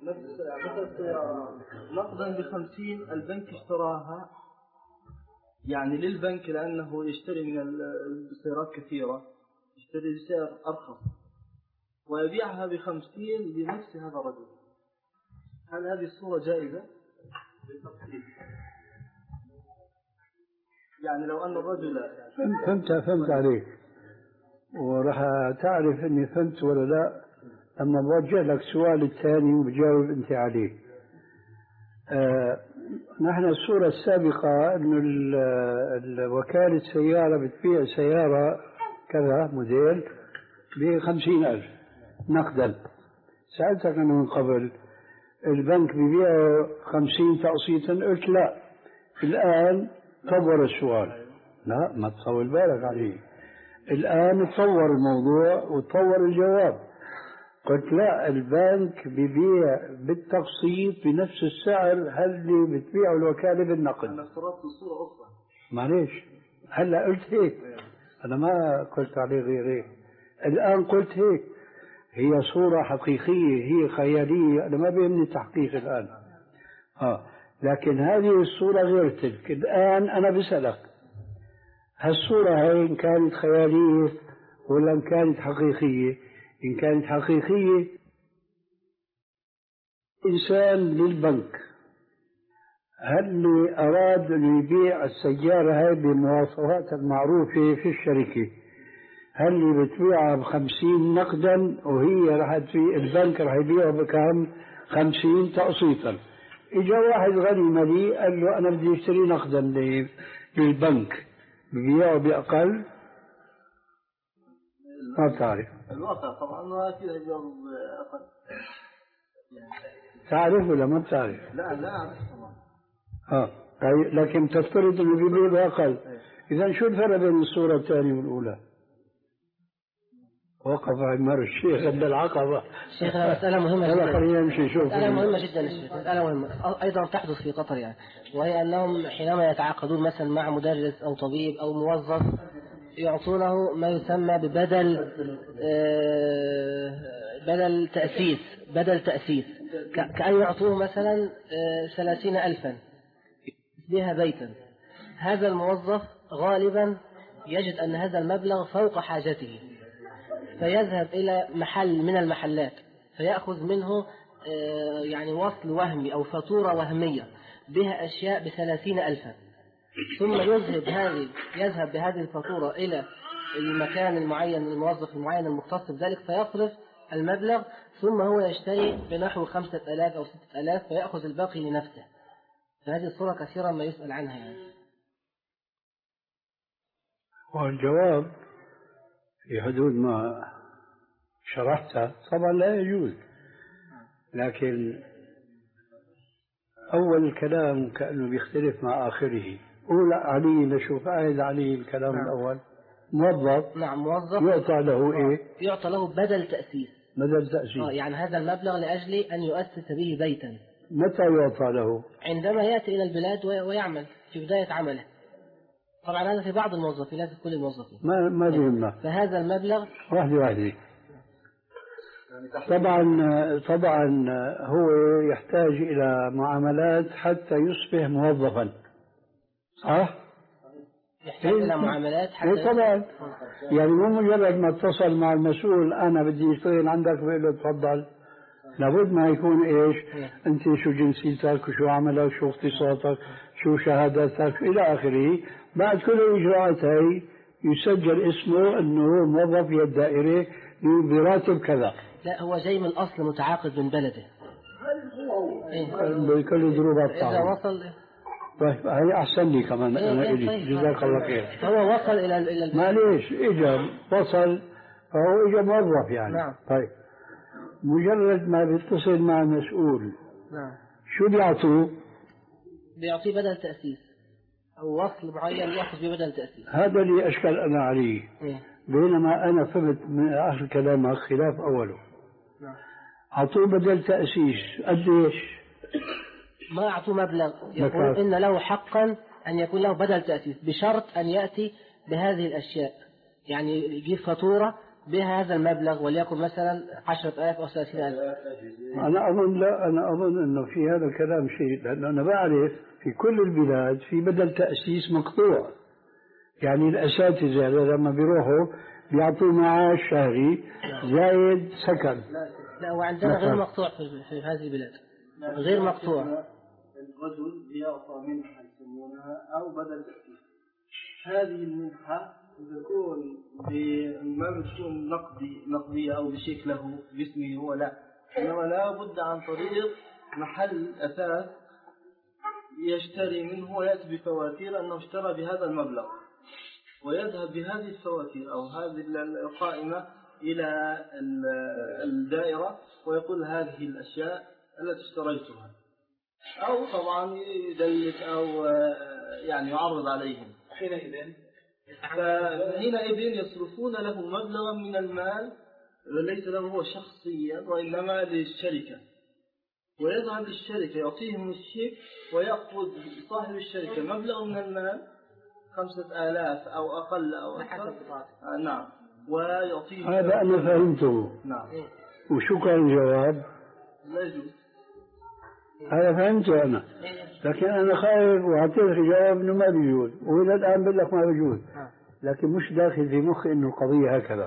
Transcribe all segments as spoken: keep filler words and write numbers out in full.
نفس السيارة نقدا بخمسين البنك اشتراها يعني للبنك لأنه يشتري من السيارات كثيرة يشتري بسعر أرخص ويبيعها بخمسين لنفس هذا الرجل. هل هذه الصورة جائزة؟ يعني لو أن الرجل فهمت فهمت عليك وراح تعرف أني فهمت ولا لا أما بوجه لك سؤال الثاني وبجاوب أنت عليه. آه نحن الصورة السابقة أن الوكالة سيارة بتبيع سيارة كذا موديل بخمسين ألف نقدا. سألتك أنه من قبل البنك بيبيعه خمسين تقسيطا قلت لا. الآن طور السؤال. لا ما تطول بالك عليه. الآن تطور الموضوع وتطور الجواب. قلت لا البنك بيبيع بالتقسيط بنفس السعر اللي بتبيعه الوكالة بالنقد. أنا افترضت الصورة أخرى. معليش هلا قلت هيك. أنا ما قلت عليه غير هيك. الآن قلت هيك. هي صورة حقيقية هي خيالية أنا ما بيهمني تحقيق الآن. آه. لكن هذه الصورة غير تلك. الآن أنا بسألك هالصورة هاي إن كانت خيالية ولا إن كانت حقيقية؟ إن كانت حقيقية إنسان للبنك هل اللي أراد أن يبيع السيارة هاي بمواصفات المعروفة في الشركة هل اللي بتبيعها بخمسين نقدا وهي راح تبيع البنك راح يبيعها بكم خمسين تقسيطا. إجا واحد غني مليء قال له أنا بدي أشتري نقدا للبنك ببيعه بأقل. ما بتعرف الواقع طبعا أكيد يجاوب أقل. تعرف ولا ما بتعرف؟ لا لا أعرف طبعا. آه طيب لكن تفترض إنه بيبيع بأقل. إذا شو الفرق بين الصورة الثانية والأولى؟ وقف عمر الشيخ عند العقبة. شيخنا مسألة مهمة جدا. خلينا نمشي شوف. مسألة مهمة جدا الشيخ. مسألة مهمة أيضا تحدث في قطر يعني وهي أنهم حينما يتعاقدون مثلا مع مدرس أو طبيب أو موظف يعطونه ما يسمى ببدل بدل تأسيس بدل تأسيس كأن يعطوه مثلا ثلاثين ألفا بها بيتا. هذا الموظف غالبا يجد أن هذا المبلغ فوق حاجته فيذهب إلى محل من المحلات فيأخذ منه يعني وصل وهمي أو فاتورة وهمية بها أشياء بثلاثين ألفا ثم يذهب هذه يذهب بهذه الفاتورة إلى المكان المعين الموظف المعين المختص بذلك فيصرف المبلغ ثم هو يشتري بنحو خمسة آلاف أو ستة آلاف فيأخذ الباقي لنفسه. فهذه الصورة كثيرا ما يسأل عنها يعني. والجواب في حدود ما شرحته طبعا لا يجوز. لكن أول الكلام كأنه بيختلف مع آخره. أولى علي نشوف عايز علي الكلام نعم. الأول موظف نعم موظف يعطى له إيه؟ يعطى له بدل تأسيس. بدل تأسيس آه يعني هذا المبلغ لأجل أن يؤسس به بيتا. متى يعطى له؟ عندما يأتي إلى البلاد ويعمل في بداية عمله. طبعا هذا في بعض الموظفين لا في كل الموظفين. ما ما بيهمنا. فهذا المبلغ واحدة واحدة. طبعا طبعا هو يحتاج إلى معاملات حتى يصبح موظفا صح؟ يحتاج إلى معاملات حتى إيه طبعا يعني مو مجرد ما اتصل مع المسؤول أنا بدي أشتغل عندك بقول له تفضل. لابد ما يكون إيش أنت شو جنسيتك وشو عملك شو اختصاصك شو شهاداتك إلى آخره. بعد كل الإجراءات هاي يسجل اسمه أنه موظف في الدائرة براتب كذا. لا هو جاي من الأصل متعاقد من بلده بكل ظروفات إذا وصل. طيب هي أحسن لي كمان أنا إلي جزاك الله خير. هو وصل إلى إلى معليش إجا وصل فهو إجا موظف يعني نعم. طيب مجرد ما بيتصل مع المسؤول نعم. شو بيعطوه؟ بيعطيه بدل تأسيس أو وصل معين يأخذ ببدل تأسيس. هذا اللي أشكل أنا عليه إيه؟ بينما أنا فهمت من آخر كلامك خلاف أوله. نعم. أعطوه بدل تأسيس قديش؟ ما أعطوه مبلغ يقول إن له حقا أن يكون له بدل تأسيس بشرط أن يأتي بهذه الأشياء يعني يجيب فاتورة بها هذا المبلغ وليكن مثلا عشرة آلاف أو ثلاثين ألف. أنا أظن لا أنا أظن أنه في هذا الكلام شيء، لأنه أنا بعرف في كل البلاد في بدل تأسيس مقطوع. يعني الأساتذة لما بيروحوا بيعطوا معاش شهري زايد سكن. لا وعندنا غير مقطوع في, في هذه البلاد، غير مقطوع. الرجل يعطى منحة يسمونها أو بدل تأسيس. هذه المنحة تكون ما بتكون نقدي نقدية أو بشكله باسمه هو، لا، إنما لا بد عن طريق محل أساس يشتري منه ويأتي بفواتير أنه اشترى بهذا المبلغ، ويذهب بهذه الفواتير أو هذه القائمة إلى الدائرة ويقول هذه الأشياء التي اشتريتها، أو طبعا يدلس أو يعني يعرض عليهم. حينئذ فحينئذ يصرفون له مبلغا من المال ليس له هو شخصيا وإنما للشركة، ويذهب للشركة يعطيهم الشيك ويأخذ صاحب الشركة مبلغ من المال خمسة آلاف أو أقل أو أكثر. آه نعم، ويعطيهم. هذا أنا فهمته. نعم. وشو كان الجواب؟ لا يجوز. هذا فهمته أنا، لكن أنا خايف وأعطيك جواب إنه ما بيجوز، وإلى الآن بقول لك ما بيجوز، لكن مش داخل في مخي إنه القضية هكذا.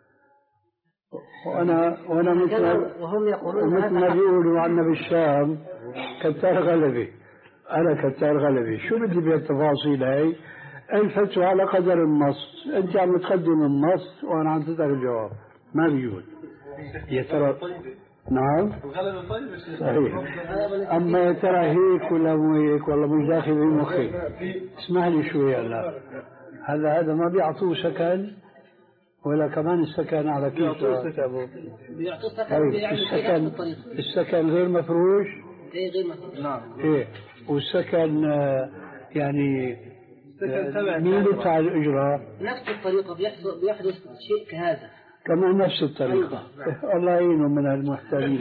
وأنا وأنا مثل وهم يقولون مثل ما بيقولوا عنا بالشام كتار غلبي، أنا كتار غلبي. شو بدي بالتفاصيل هاي؟ الفتوى على قدر النص، أنت عم تقدم النص وأنا عم تسأل الجواب، ما بيجوز. يا ترى نعم صحيح، أما يا ترى هيك ولا مو هيك والله مش داخل في مخي. اسمح لي شوي هلا، هذا هذا ما بيعطوه سكن ولا كمان السكن على كيف؟ بيعطوه سكن. السكن السكن غير مفروش. ايه غير مفروش. نعم. ايه والسكن يعني مين بيدفع الإجراء؟ نفس الطريقة بيحدث بيحدث شيء كهذا. كمان نفس الطريقة. الله يعينهم من المحتالين.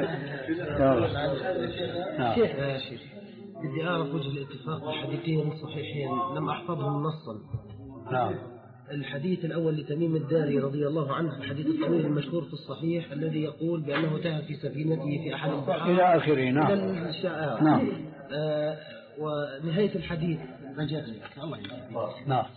شيخ بدي أعرف وجه الاتفاق الحديثين الصحيحين لم أحفظهم نصا. نعم. الحديث الأول لتميم الداري رضي الله عنه، الحديث الطويل المشهور في الصحيح الذي يقول بأنه تاه في سفينته في أحد البحار إلى آخره. نعم. إلى نعم. آه ونهاية الحديث رجعني الله يجزاك. نعم.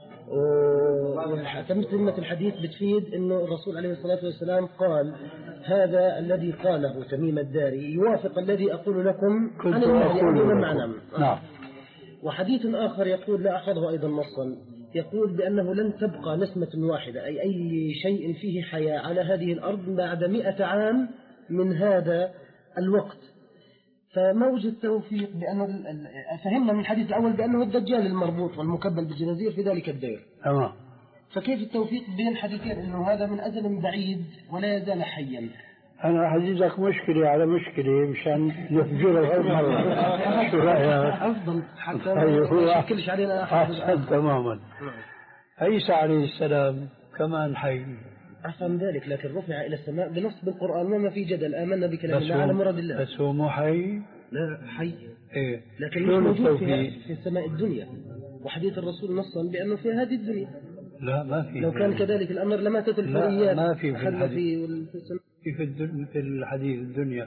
وتمت الحديث بتفيد انه الرسول عليه الصلاه والسلام قال هذا الذي قاله تميم الداري يوافق الذي اقول لكم عن الذي معنا. نعم. وحديث اخر يقول لا احفظه ايضا نصا، يقول بانه لن تبقى نسمه واحده اي اي شيء فيه حياه على هذه الارض بعد مئة عام من هذا الوقت. فما وجد توفيق بأنه فهمنا من الحديث الأول بأنه الدجال المربوط والمكبل بالجنازير في ذلك الدير. تمام. فكيف التوفيق بين الحديثين أنه هذا من أزل بعيد ولا يزال حيا؟ أنا حجزك مشكلة على مشكلة مشان نفجرها أول مرة. شو رأيك؟ أفضل حتى ما يشكلش علينا أحسن تماما. عيسى عليه السلام كمان حي. أفهم ذلك، لكن رفع إلى السماء بنص بالقرآن وما في جدل، آمنا بكلام الله على مراد الله. بس هو مو حي؟ لا حي. إيه. لكن مش موجود في, في السماء الدنيا، وحديث الرسول نصا بأنه في هذه الدنيا. لا ما في. لو كان كذلك الأمر لماتت الحريات. ما في في الحديث في, في, في الحديث الدنيا.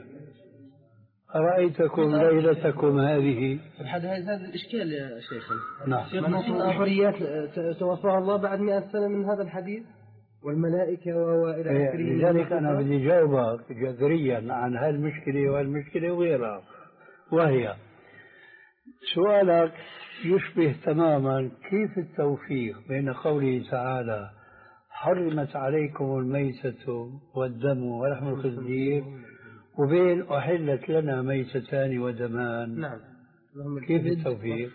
أرأيتكم ليلتكم هذه. هذا الإشكال يا شيخ. نعم. الحريات توفاها الله بعد مئة سنة من هذا الحديث والملائكة وإلى آخره. لذلك أنا بدي جاوبك جذريا عن هالمشكلة والمشكلة وغيرها، وهي سؤالك يشبه تماما كيف التوفيق بين قوله تعالى حرمت عليكم الميتة والدم ولحم الخنزير وبين أحلت لنا ميتتان ودمان. نعم. كيف التوفيق؟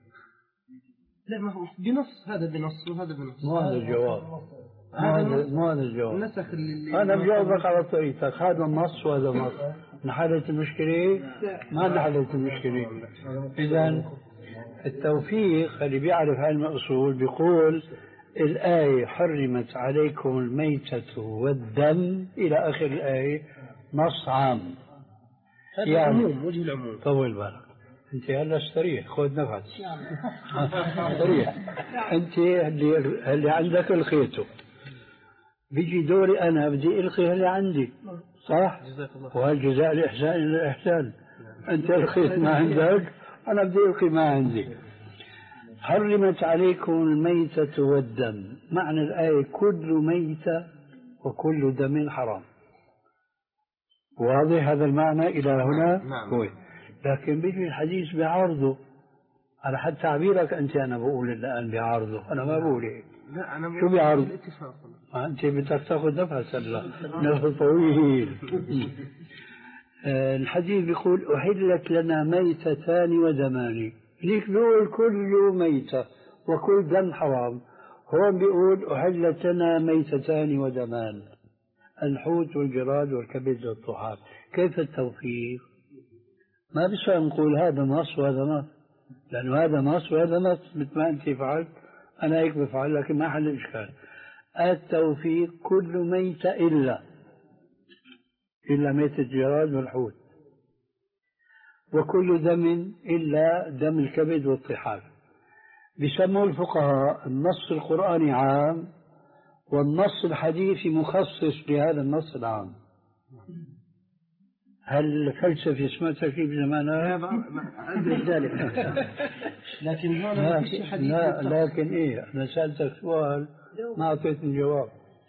لا ما هو بنص، هذا بنص وهذا بنص. ما هذا الجواب. هذا ما هذا الجواب. نسخ اللي أنا بجاوبك على طريقتك، هذا النص وهذا النص. نحلت المشكلة؟ ما نحلت المشكلة. إذا التوفيق اللي بيعرف هاي الأصول بيقول الآية حرمت عليكم الميتة والدم إلى آخر الآية نص عام. هذا يعني العموم، وجه العموم. طول بالك أنت هلا استريح، خذ نفس استريح. أنت اللي اللي عندك الخيطه بيجي دوري أنا بدي ألقي اللي عندي، صح؟ وهالجزاء الإحسان إلى الإحسان. أنت ألقيت ما عندك، أنا بدي ألقي ما عندي. حرمت عليكم الميتة والدم، معنى الآية كل ميتة وكل دم حرام. واضح هذا المعنى إلى هنا؟ نعم. لكن بيجي الحديث بعارضه، على حد تعبيرك أنت. أنا بقول الآن بعارضه، أنا ما بقول هيك. لا أنا شو بعارض؟ أنت بدك تاخذ نفس هلا، نفس طويل. الحديث بيقول أحلت لنا ميتتان ودمان، ليك بيقول كل ميتة وكل دم حرام، هون بيقول أحلت لنا ميتتان ودمان، الحوت والجراد والكبد والطحال. كيف التوفيق؟ ما بيصير نقول هذا نص وهذا نص، لأنه هذا نص وهذا نص مثل ما أنت فعلت أنا هيك بفعل، لكن ما حل إشكال. التوفيق كل ميتة إلا إلا ميتة الجراد والحوت، وكل دم إلا دم الكبد والطحال. بيسموا الفقهاء النص القرآني عام والنص الحديثي مخصص لهذا النص العام. هل الفلسفة اسمها تكليف زمانها؟ أدرك ذلك. لكن هون ما فيش حديث. لا لكن إيه، أنا سألتك سؤال ما أعطيتني جواب.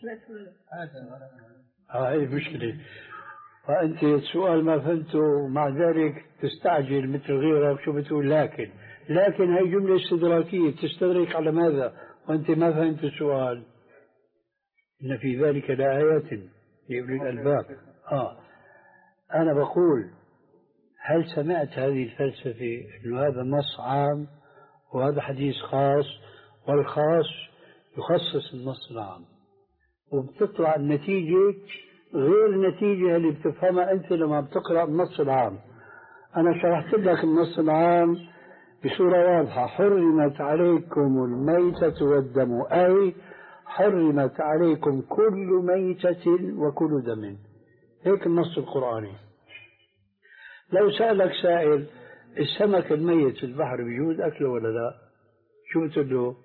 هاي مشكلة. فأنت السؤال ما فهمته، مع ذلك تستعجل مثل غيرك. شو بتقول لكن؟ لكن هي جملة استدراكية، تستدرك على ماذا وأنت ما فهمت السؤال؟ إن في ذلك لآيات لأولي الألباب. آه أنا بقول هل سمعت هذه الفلسفة أنه هذا نص عام وهذا حديث خاص، والخاص يخصص النص العام، وبتطلع النتيجة غير النتيجة اللي بتفهمها أنت لما بتقرأ النص العام. أنا شرحت لك النص العام بصورة واضحة: حرمت عليكم الميتة والدم، أي حرمت عليكم كل ميتة وكل دم. هيك النص القرآني. لو سألك سائل السمك الميت في البحر بيجوز أكله ولا لا؟ شو بتقول له؟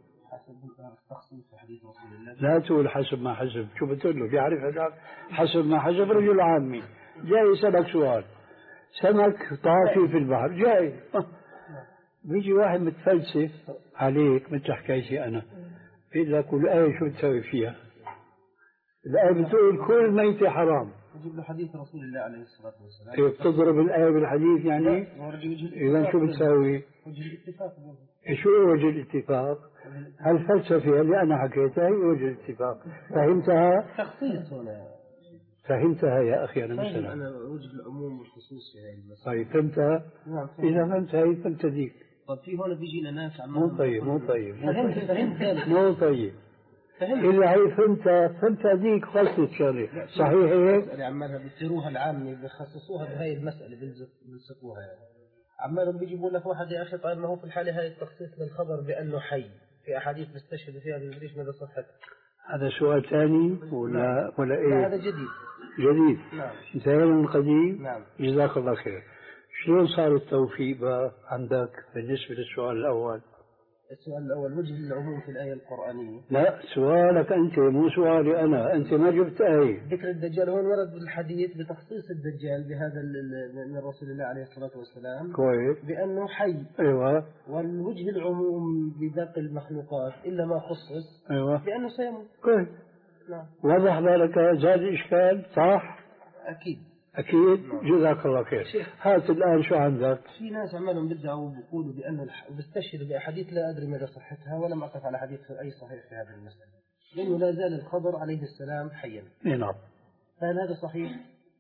لا تقول حسب ما حسب. شو بتقول له؟ بيعرف هذا حسب ما حسب. رجل عامي جاي يسألك سؤال: سمك طافي في البحر، جاي بيجي واحد متفلسف عليك مثل حكايتي أنا، بيقول لك والآية شو بتسوي فيها؟ الآية بتقول كل ميتة حرام. نجيب له حديث رسول الله عليه الصلاة والسلام. إيه بتضرب الآية بالحديث يعني؟ إذا شو بتسوي؟ وجه الاتفاق. شو وجه الاتفاق؟ هالفلسفة اللي أنا حكيتها هي وجه الاتفاق. فهمتها؟ تخصيص هنا. فهمتها يا أخي أنا مثلا. أنا وجه العموم والخصوص في هذه المسألة. طيب فهمتها؟ نعم. إذا فهمتها هي فهمت ذيك. طيب في هون بيجي لنا ناس عم. مو طيب مو طيب مو فهمت طيب فهمت ذلك. مو طيب. فهمت. إلا هي فهمتها فهمت هذيك خلصت شغلة. صحيح هيك؟ المسألة عمالها بيصيروها العامة بيخصصوها بهاي المسألة بيلصقوها يعني. عمالهم بيجيبوا لك واحد: يا أخي طيب ما هو في الحالة هاي التخصيص للخبر بأنه حي، في أحاديث بيستشهد فيها بندريش مدى صحتها. هذا سؤال ثاني ولا نعم. ولا إيه؟ لا هذا جديد. جديد. نعم. مثال من قديم. نعم. جزاك الله خير. شلون صار التوفيق بقى عندك بالنسبة للسؤال الأول؟ السؤال الأول وجه العموم في الآية القرآنية. لا سؤالك أنت مو سؤالي أنا، أنت ما جبت آية. ذكر الدجال هون ورد الحديث بتخصيص الدجال بهذا من رسول الله عليه الصلاة والسلام. كويس. بأنه حي. أيوة. والوجه العموم بباقي المخلوقات إلا ما خصص. أيوة. بأنه سيموت. كويس. نعم. وضح بالك زاد إشكال صح؟ أكيد. أكيد. جزاك الله خير. هات الآن شو عندك؟ في ناس عمالهم بدعوا وبيقولوا بأنه بيستشهدوا بأحاديث لا أدري مدى صحتها، ولم أقف على حديث أي صحيح في هذه المسألة، لأنه لا زال الخضر عليه السلام حيا. نعم. فهل هذا صحيح؟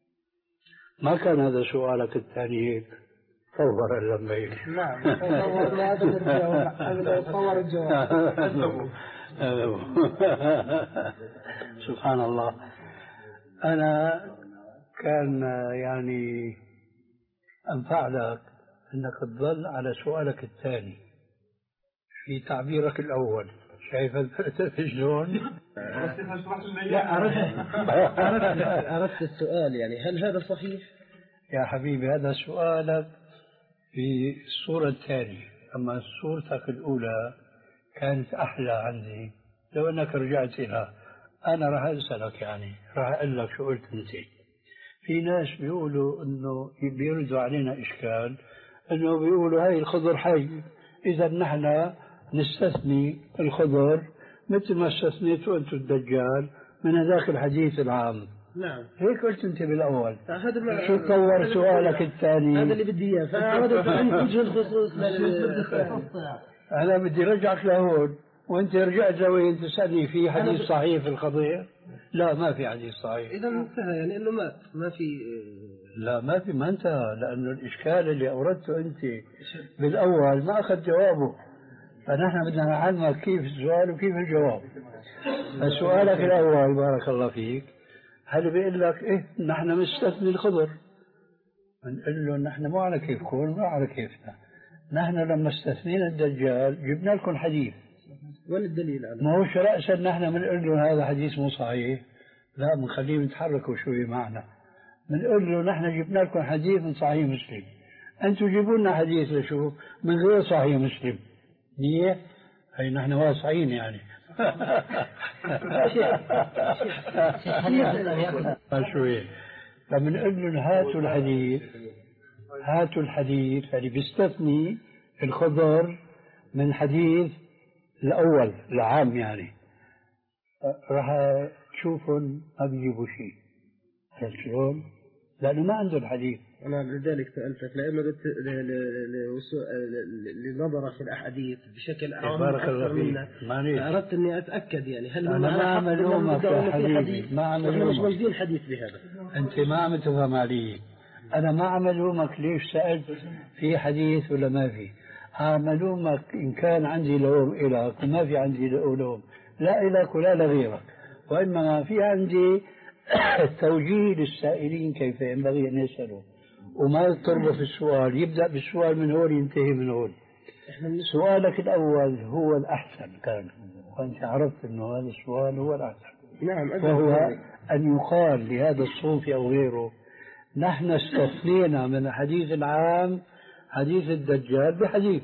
ما كان هذا سؤالك الثاني هيك طور اللمبين. نعم. طورنا هذا الجواب. طور الجواب. سبحان الله. أنا كان يعني أنفع لك أنك تظل على سؤالك الثاني في تعبيرك الأول. شايف الفلسفة شلون؟ لا أردت أردت السؤال يعني هل هذا صحيح؟ يا حبيبي هذا سؤالك في الصورة الثانية، أما صورتك الأولى كانت أحلى عندي لو أنك رجعت إلى أنا راح أسألك يعني راح أقول لك شو قلت أنت. في ناس بيقولوا إنه بيردوا علينا إشكال إنه بيقولوا هاي الخضر حي، إذا نحن نستثني الخضر مثل ما استثنيتوا أنتم الدجال من هذاك الحديث العام. نعم هيك قلت أنت بالأول. هذا شو طور سؤالك الثاني؟ هذا اللي بدي إياه، فأردت أن وجه الخصوص. أنا بدي رجعك لهون وأنت رجعت لوين تسألني في حديث صحيح في القضية؟ لا ما في حديث صحيح. إذا انتهى يعني إنه مات ما في. لا ما في ما انتهى، لأنه الإشكال اللي أوردته أنت بالأول ما أخذ جوابه، فنحن بدنا نعلمك كيف السؤال وكيف الجواب. فسؤالك الأول بارك الله فيك هل بيقول لك إيه نحن مستثني الخضر؟ بنقول له نحن مو على كيفكم مو على كيفنا، نحن لما استثنينا الدجال جبنا لكم حديث. وين الدليل على؟ ما هوش رأسا نحن بنقول له هذا حديث مو صحيح، لا بنخليهم يتحركوا شوي معنا، بنقول له نحن جبنا لكم حديث من صحيح مسلم، أنتم جيبوا لنا حديث لشو من غير صحيح مسلم. نية هي نحن واسعين يعني. شوي فبنقول له هاتوا الحديث هاتوا الحديث اللي بيستثني الخضر من الحديث الأول العام يعني، راح تشوفون ما بيجيبوا شيء. شلون؟ لأنه ما عنده الحديث. أنا لذلك سألتك لأنه لنظرة في الأحاديث بشكل أعم بارك الله فيك، فأردت أني أتأكد يعني هل أنا ما عم ألومك يا حبيبي، ما عم ألومك، مش موجودين حديث بهذا. أنت ما عم تفهم علي، أنا ما عم ألومك ليش سألت في حديث ولا ما في، عم ألومك إن كان عندي لوم إلك وما في عندي لوم لا إلك ولا لغيرك، وإنما في عندي توجيه للسائلين كيف ينبغي أن يسألوا، وما يضطروا في السؤال، يبدأ بالسؤال من هون ينتهي من هون. سؤالك الأول هو الأحسن كان، وأنت عرفت أنه هذا السؤال هو الأحسن. نعم. وهو أن يقال لهذا الصوفي أو غيره نحن استثنينا من الحديث العام حديث الدجال بحديث.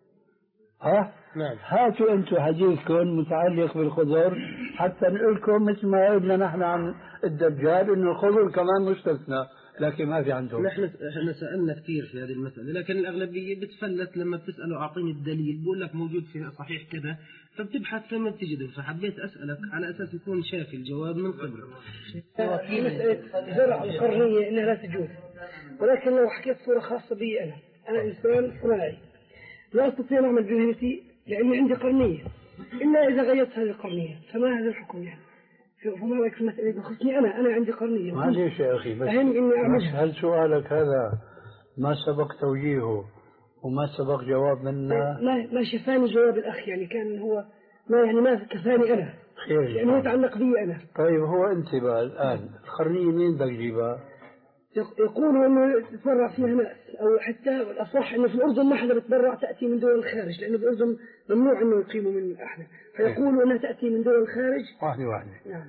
ها؟ نعم. هاتوا أنتم حديثكم متعلق بالخضر حتى نقول لكم مثل ما قلنا نحن عن الدجال إنه الخضر كمان مستثنى، لكن ما في عندهم. نحن احنا سألنا كثير في هذه المسألة، لكن الأغلبية بتفلت لما بتسأله أعطيني الدليل بقول لك موجود في صحيح كذا، فبتبحث لما بتجده، فحبيت أسألك على أساس يكون شافي الجواب من قبل. في مسألة زرع القرنية إنها لا تجوز، ولكن لو حكيت صورة خاصة بي أنا أنا إنسان صناعي لا أستطيع أن أعمل جهتي لأني عندي قرنية، إلا إذا غيرت هذه القرنية، فما هذا الحكم يعني؟ فما رأيك في المسألة بخصني أنا أنا عندي قرنية. معليش يا أخي بس, بس هل سؤالك هذا ما سبق توجيهه وما سبق جواب منا؟ ما ما شفاني جواب الأخ يعني كان هو ما يعني ما كفاني أنا خير يعني هو يتعلق بي أنا. طيب هو أنت بقى الآن القرنية مين بدك تجيبها؟ يقولوا انه يتبرع فيها ناس، او حتى الاصح انه في الاردن ما حدا بتبرع تاتي من دول الخارج، لانه في الاردن ممنوع انه يقيموا من احنا، فيقولوا انها تاتي من دول الخارج. واحده واحده. نعم.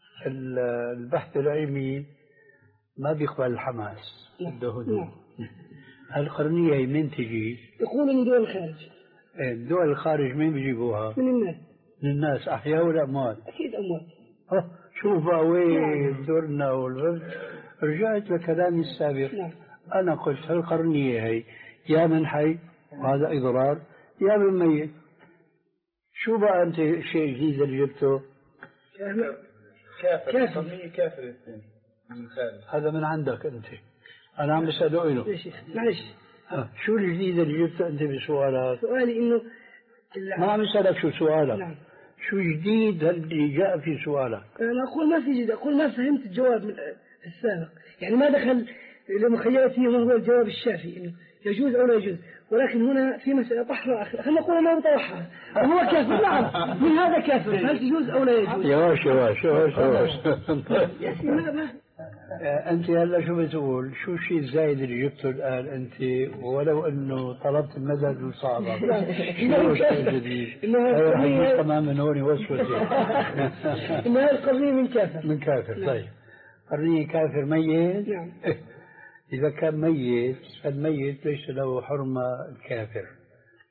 البحث العلمي ما بيقبل الحماس، بده هدوء. القرنيه هي من تجي؟ يقولوا من دول الخارج. ايه دول الخارج مين بيجيبوها؟ من الناس. من الناس احياء ولا اموات؟ اكيد اموات. اه شوف بقى وين دورنا والبلد. رجعت لكلامي السابق. نعم. أنا قلت هالقرنية هي يا من حي وهذا إضرار يا من ميت. شو بقى أنت شيء جديد اللي جبته؟ كافر. كافر. كافر. هذا من عندك أنت. أنا عم بسأله إله. معلش. شو الجديد اللي جبته أنت بسؤالك؟ سؤالي إنه ما عم بسألك شو سؤالك. نعم. شو جديد اللي جاء في سؤالك؟ أنا أقول ما في جديد، أقول ما فهمت الجواب من السابق، يعني ما دخل لمخيلتي ما هو الجواب الشافي إنه يجوز أو لا يجوز، ولكن هنا في مسألة طحرة أخرى، خلينا نقول ما مطرحها هو كافر. نعم من هذا كافر، هل يجوز أو لا يجوز؟ يواش يواش يواش يواش يا سيدي ما ما أنت هلا شو بتقول؟ شو الشيء الزايد اللي جبته الآن أنت ولو إنه طلبت المدد وصعبة؟ شو الشيء الجديد؟ أيوة حديث تمام من هون وسوسة. إن هذا القرنية من كافر. من كافر طيب. قرنية كافر ميت؟ نعم. إذا كان ميت فالميت ليس له حرمة الكافر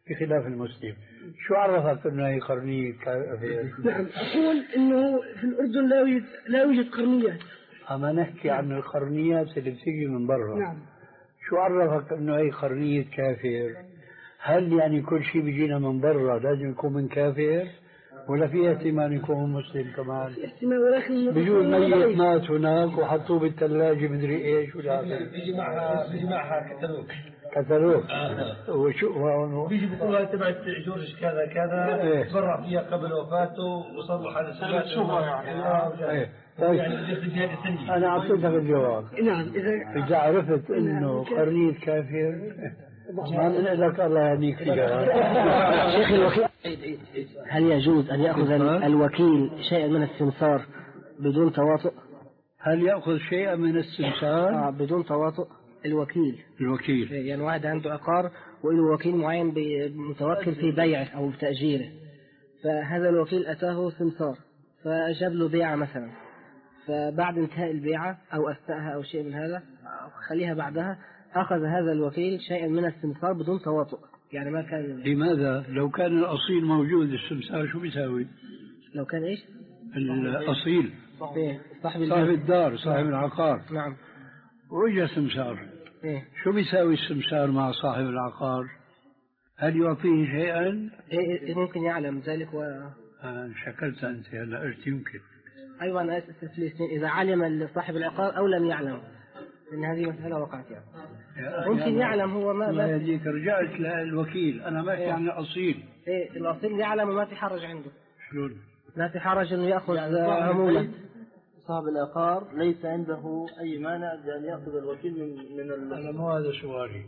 بخلاف المسلم. شو عرفك أنه هي قرنية كافر؟ نعم، أقول أنه في الأردن لا يوجد لا يوجد قرنيات. أما نحكي عن القرنيات اللي بتيجي من برا. نعم. شو عرفك أنه هي قرنية كافر؟ هل يعني كل شيء بيجينا من برا لازم يكون من كافر؟ ولا في احتمال يكون مسلم كمان؟ في احتمال، ولكن بيجوز ميت مات هناك وحطوه بالثلاجة مدري ايش ولا بيجي معها بيجي معها كتالوج كتالوج. آه. وشو بيجي بيقولوا هاي تبعت جورج كذا كذا إيه. تبرع فيها قبل وفاته وصلوا حال السنوات شهرة يعني. إيه. طيب. يعني بده زيادة سنية. أنا أعطيتك الجواب. نعم. إذا إذا عرفت إنه قرنية كافر ما من لك الله يهنيك فيها. شيخ الوكيل، هل يجوز أن يأخذ الوكيل شيئا من السمسار بدون تواطؤ؟ هل يأخذ شيئا من السمسار؟ آه بدون تواطؤ الوكيل. الوكيل يعني واحد عنده عقار وله وكيل معين متوكل في بيعه أو تأجيره، فهذا الوكيل أتاه سمسار فجاب له بيعة مثلا، فبعد انتهاء البيعة أو أثناءها أو شيء من هذا أو خليها بعدها أخذ هذا الوكيل شيئا من السمسار بدون تواطؤ، يعني ما كان. لماذا؟ لو كان الأصيل موجود السمسار شو بيساوي؟ لو كان إيش؟ الأصيل إيه؟ صاحب, صاحب الدار صاحب العقار. نعم. وإجا سمسار. إيه؟ شو بيساوي السمسار مع صاحب العقار؟ هل يعطيه شيئا؟ إيه ممكن يعلم ذلك و... آه شكلت أنت هلا قلت يمكن. أيوة أنا أسأل في الاثنين، إذا علم صاحب العقار أو لم يعلم، لأن هذه مسألة وقعت يعني. ممكن يعلم هو ما ما يديك رجعت للوكيل. أنا ماشي إيه؟ عن الأصيل. إيه الأصيل يعلم وما في حرج عنده. شلون؟ ما في حرج إنه يأخذ يعني عمولة. صاحب العقار ليس عنده أي مانع بأن يأخذ الوكيل من من ال... أنا مو هذا سؤالي.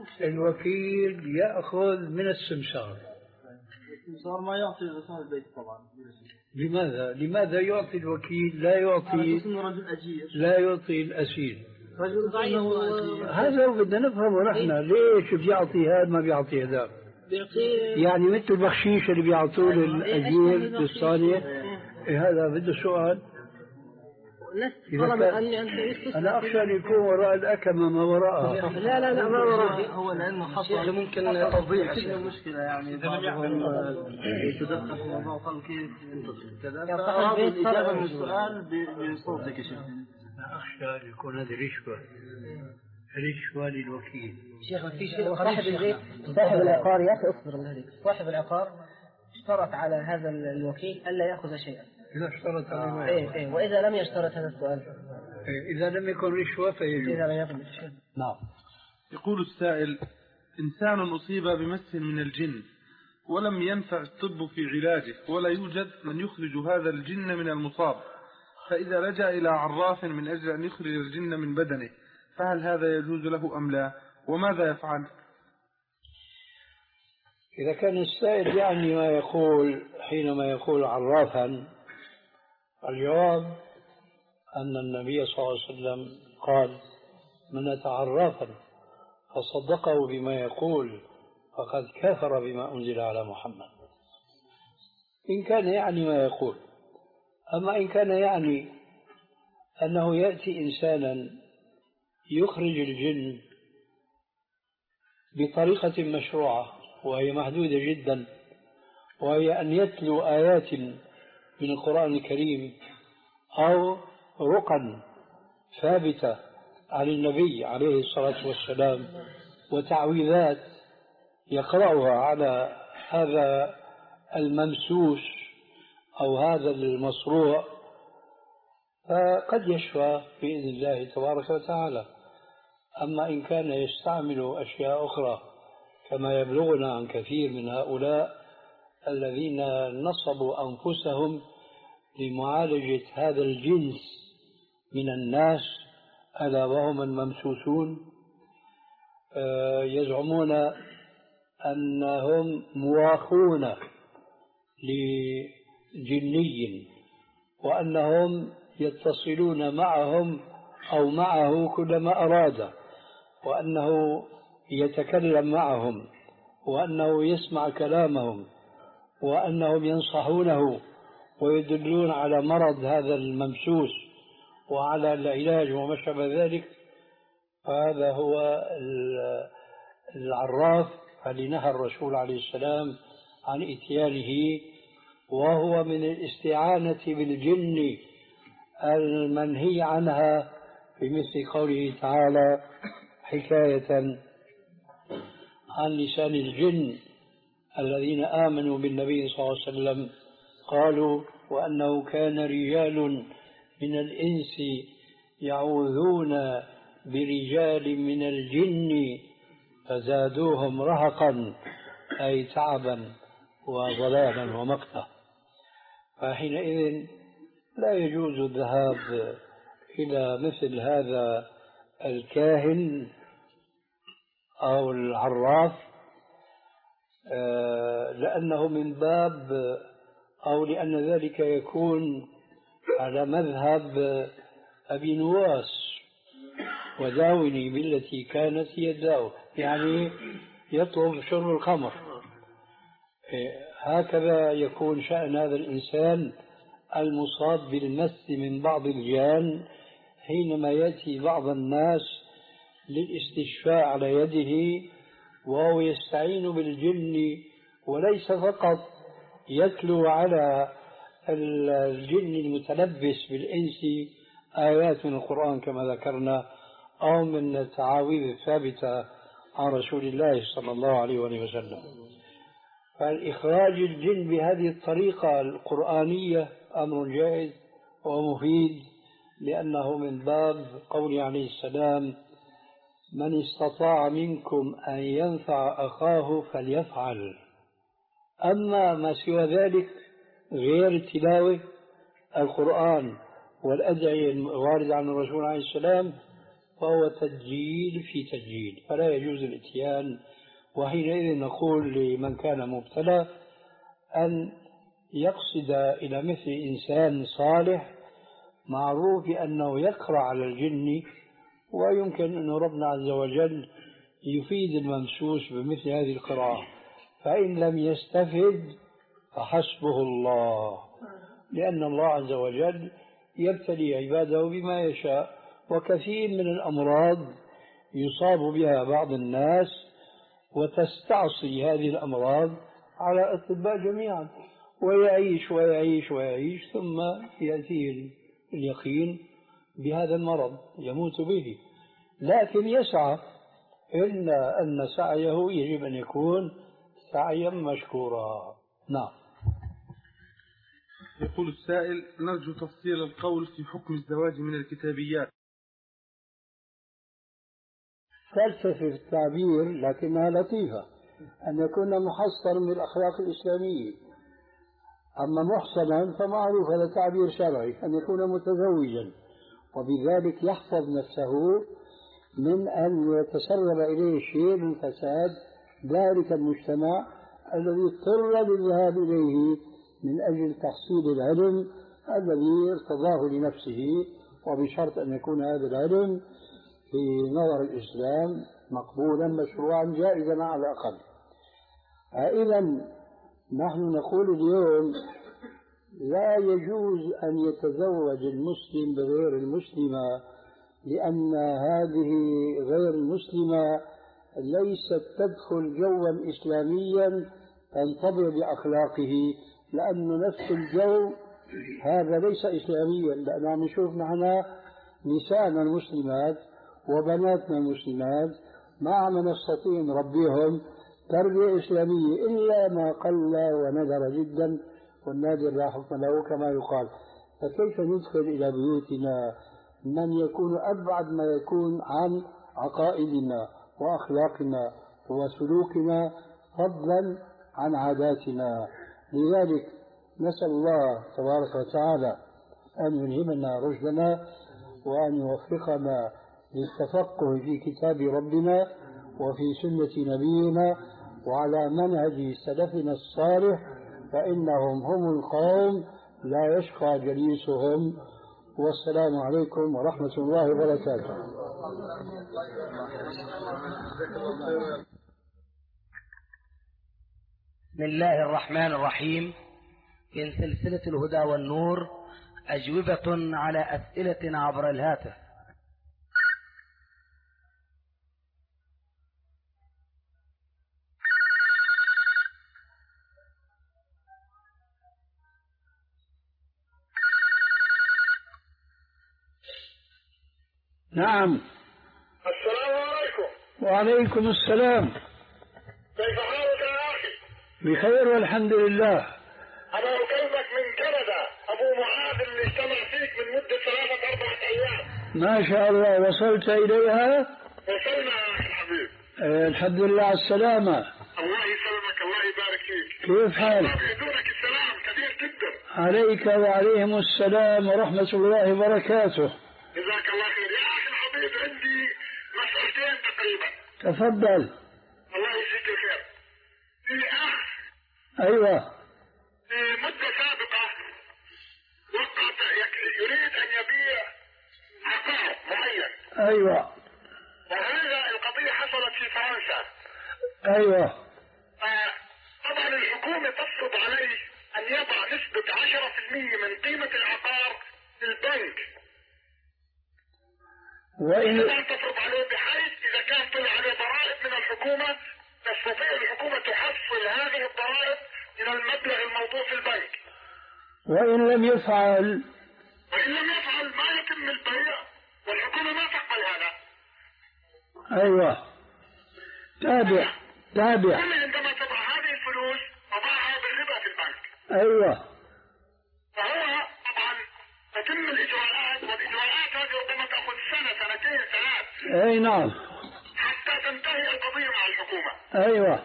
الوكيل يأخذ من السمسار. السمسار ما يعطي صاحب البيت طبعا. لماذا؟ لماذا يعطي الوكيل لا يعطي رجل أجير. لا يعطي الأسير؟ رجل ضعيف. هذا بدنا نفهمه نحن. ليش بيعطي هذا ما بيعطي هذا؟ يعني مثل البخشيش اللي بيعطوه للأجير للصانع. إيه هذا بده سؤال. أنا أخشى أن يكون وراء الأكمة ما وراءها. لا لا لا ما وراءها. هو لأنه حصل ممكن توضيح المشكلة يعني بعضهم يتدخل في موضوع قال كيف كذا. فأراد الإجابة من السؤال بصوتك يا شيخ. أنا أخشى أن يكون هذه رشوة. رشوة للوكيل. شيخ في شيء صاحب البيت صاحب العقار يا أخي اصبر الله عليك. صاحب العقار اشترط على هذا الوكيل ألا يأخذ شيئا. إذا اشترط عليه ما إيه إيه وإذا لم يشترط هذا السؤال. إيه إذا لم يكن رشوة فيجوز. إذا لم يكن رشوة. نعم. يقول السائل: إنسان أصيب بمس من الجن ولم ينفع الطب في علاجه ولا يوجد من يخرج هذا الجن من المصاب، فإذا لجأ إلى عراف من أجل أن يخرج الجن من بدنه، فهل هذا يجوز له أم لا؟ وماذا يفعل؟ إذا كان السائل يعني ما يقول حينما يقول عرافا، الجواب أن النبي صلى الله عليه وسلم قال: من أتى عرافا فصدقه بما يقول فقد كفر بما أنزل على محمد. إن كان يعني ما يقول. أما إن كان يعني أنه يأتي إنسانا يخرج الجن بطريقة مشروعة وهي محدودة جدا، وهي أن يتلو آيات من القرآن الكريم أو رقا ثابتة عن النبي عليه الصلاة والسلام وتعويذات يقرأها على هذا الممسوس أو هذا المصروع، فقد يشفى بإذن الله تبارك وتعالى. أما إن كان يستعمل أشياء أخرى كما يبلغنا عن كثير من هؤلاء الذين نصبوا أنفسهم لمعالجة هذا الجنس من الناس ألا وهم الممسوسون، يزعمون أنهم مواخون لجني وأنهم يتصلون معهم أو معه كلما أراد، وأنه يتكلم معهم، وأنه يسمع كلامهم، وأنهم ينصحونه ويدلون على مرض هذا الممسوس وعلى العلاج وما شابه ذلك. فهذا هو العراف فلنهى الرسول عليه السلام عن إتيانه، وهو من الاستعانة بالجن المنهي عنها في مثل قوله تعالى حكاية عن لسان الجن الذين آمنوا بالنبي صلى الله عليه وسلم، قالوا وأنه كان رجال من الإنس يعوذون برجال من الجن فزادوهم رهقا، أي تعبا وضلالا ومقتا. فحينئذ لا يجوز الذهاب إلى مثل هذا الكاهن أو العراف، لأنه من باب أو لأن ذلك يكون على مذهب أبي نواس وداوني بالتي كانت هي الداو، يعني يطلب شرب الخمر. هكذا يكون شأن هذا الإنسان المصاب بالمس من بعض الجان حينما يأتي بعض الناس للاستشفاء على يده وهو يستعين بالجن، وليس فقط يتلو على الجن المتلبس بالإنس آيات من القرآن كما ذكرنا أو من التعاويذ الثابتة عن رسول الله صلى الله عليه وسلم. فالإخراج الجن بهذه الطريقة القرآنية أمر جائز ومفيد، لأنه من باب قول عليه السلام من استطاع منكم أن ينفع أخاه فليفعل. أما ما سوى ذلك غير التلاوة القرآن والأدعية الواردة عن الرسول عليه السلام فهو تسجيل في تسجيل، فلا يجوز الاتيان. وحينئذ نقول لمن كان مبتلى أن يقصد إلى مثل إنسان صالح معروف أنه يقرأ على الجن، ويمكن أن ربنا عز وجل يفيد الممسوس بمثل هذه القراءة، فإن لم يستفد فحسبه الله، لأن الله عز وجل يبتلي عباده بما يشاء. وكثير من الأمراض يصاب بها بعض الناس وتستعصي هذه الأمراض على الأطباء جميعا، ويعيش ويعيش ويعيش ثم يأتيه اليقين بهذا المرض يموت به، لكن يسعى، إلا أن سعيه يجب أن يكون سعيا مشكورا. نعم. يقول السائل: نرجو تفصيل القول في حكم الزواج من الكتابيات. فلسفة التعبير لكنها لطيفة، أن يكون محصنا من الأخلاق الإسلامية. أما محصنا فمعروف هذا تعبير شرعي، أن يكون متزوجا، وبذلك يحفظ نفسه من أن يتسرب إليه شيء من فساد ذلك المجتمع الذي اضطر للذهاب إليه من أجل تحصيل العلم الذي ارتضاه لنفسه، وبشرط أن يكون هذا العلم في نظر الإسلام مقبولا مشروعا جائزا على الأقل. إذا نحن نقول اليوم لا يجوز أن يتزوج المسلم بغير المسلمة، لأن هذه غير المسلمة ليست تدخل جوا إسلاميا تنطبع بأخلاقه، لأن نفس الجو هذا ليس إسلاميا. لأن عم نشوف نحن نسائنا المسلمات وبناتنا المسلمات ما عم نستطيع نربيهم تربية إسلامية إلا ما قل وندر جدا، والنادر لا حكم له كما يقال. فكيف ندخل إلى بيوتنا من يكون أبعد ما يكون عن عقائدنا وأخلاقنا وسلوكنا فضلا عن عاداتنا؟ لذلك نسأل الله تبارك وتعالى أن يلهمنا رشدنا وأن يوفقنا للتفقه في كتاب ربنا وفي سنة نبينا وعلى منهج سلفنا الصالح، فإنهم هم القوم لا يشقى جليسهم. والسلام عليكم ورحمة الله وبركاته. بسم الله الرحمن الرحيم. من سلسلة الهدى والنور أجوبة على أسئلة عبر الهاتف. نعم. السلام عليكم. وعليكم السلام. كيف حالك يا أخي؟ بخير والحمد لله. أنا أكلمك من كندا، أبو معاذ اللي اجتمع فيك من مدة ثلاثة أربعة أيام. ما شاء الله، وصلت إليها؟ وصلنا يا أخي الحبيب. آه الحمد لله على السلامة. الله يسلمك، الله يبارك فيك. كيف حالك؟ يدونك السلام كثير جدا. عليك وعليهم السلام ورحمة الله وبركاته. جزاك الله خير يا أخي الحبيب. عندي مسألتين تقريبا. تفضل. الله يجزيك الخير. في أخ أيوة. في مدة سابقة وقع يريد أن يبيع عقار معين. أيوة. وهذا القضية حصلت في فرنسا. أيوة. طبعا الحكومة تفرض عليه أن يضع نسبة عشرة في المية من قيمة العقار في البنك. وإن تفرض عليه بحيث إذا كان طلع عليه ضرائب من الحكومة تستطيع الحكومة تحصل هذه الضرائب من المبلغ الموضوع في البنك. وإن لم يفعل وإن لم يفعل ما يتم البيع والحكومة ما تقبل هذا. أيوة. تابع تابع. كل عندما تضع هذه الفلوس تضعها بالربا في البنك. أيوة. فهو طبعا تتم الإجراءات، والإجراءات هذه ربما تأخذ سنة سنتين ثلاث. أي نعم. حتى تنتهي القضية مع الحكومة. أيوة.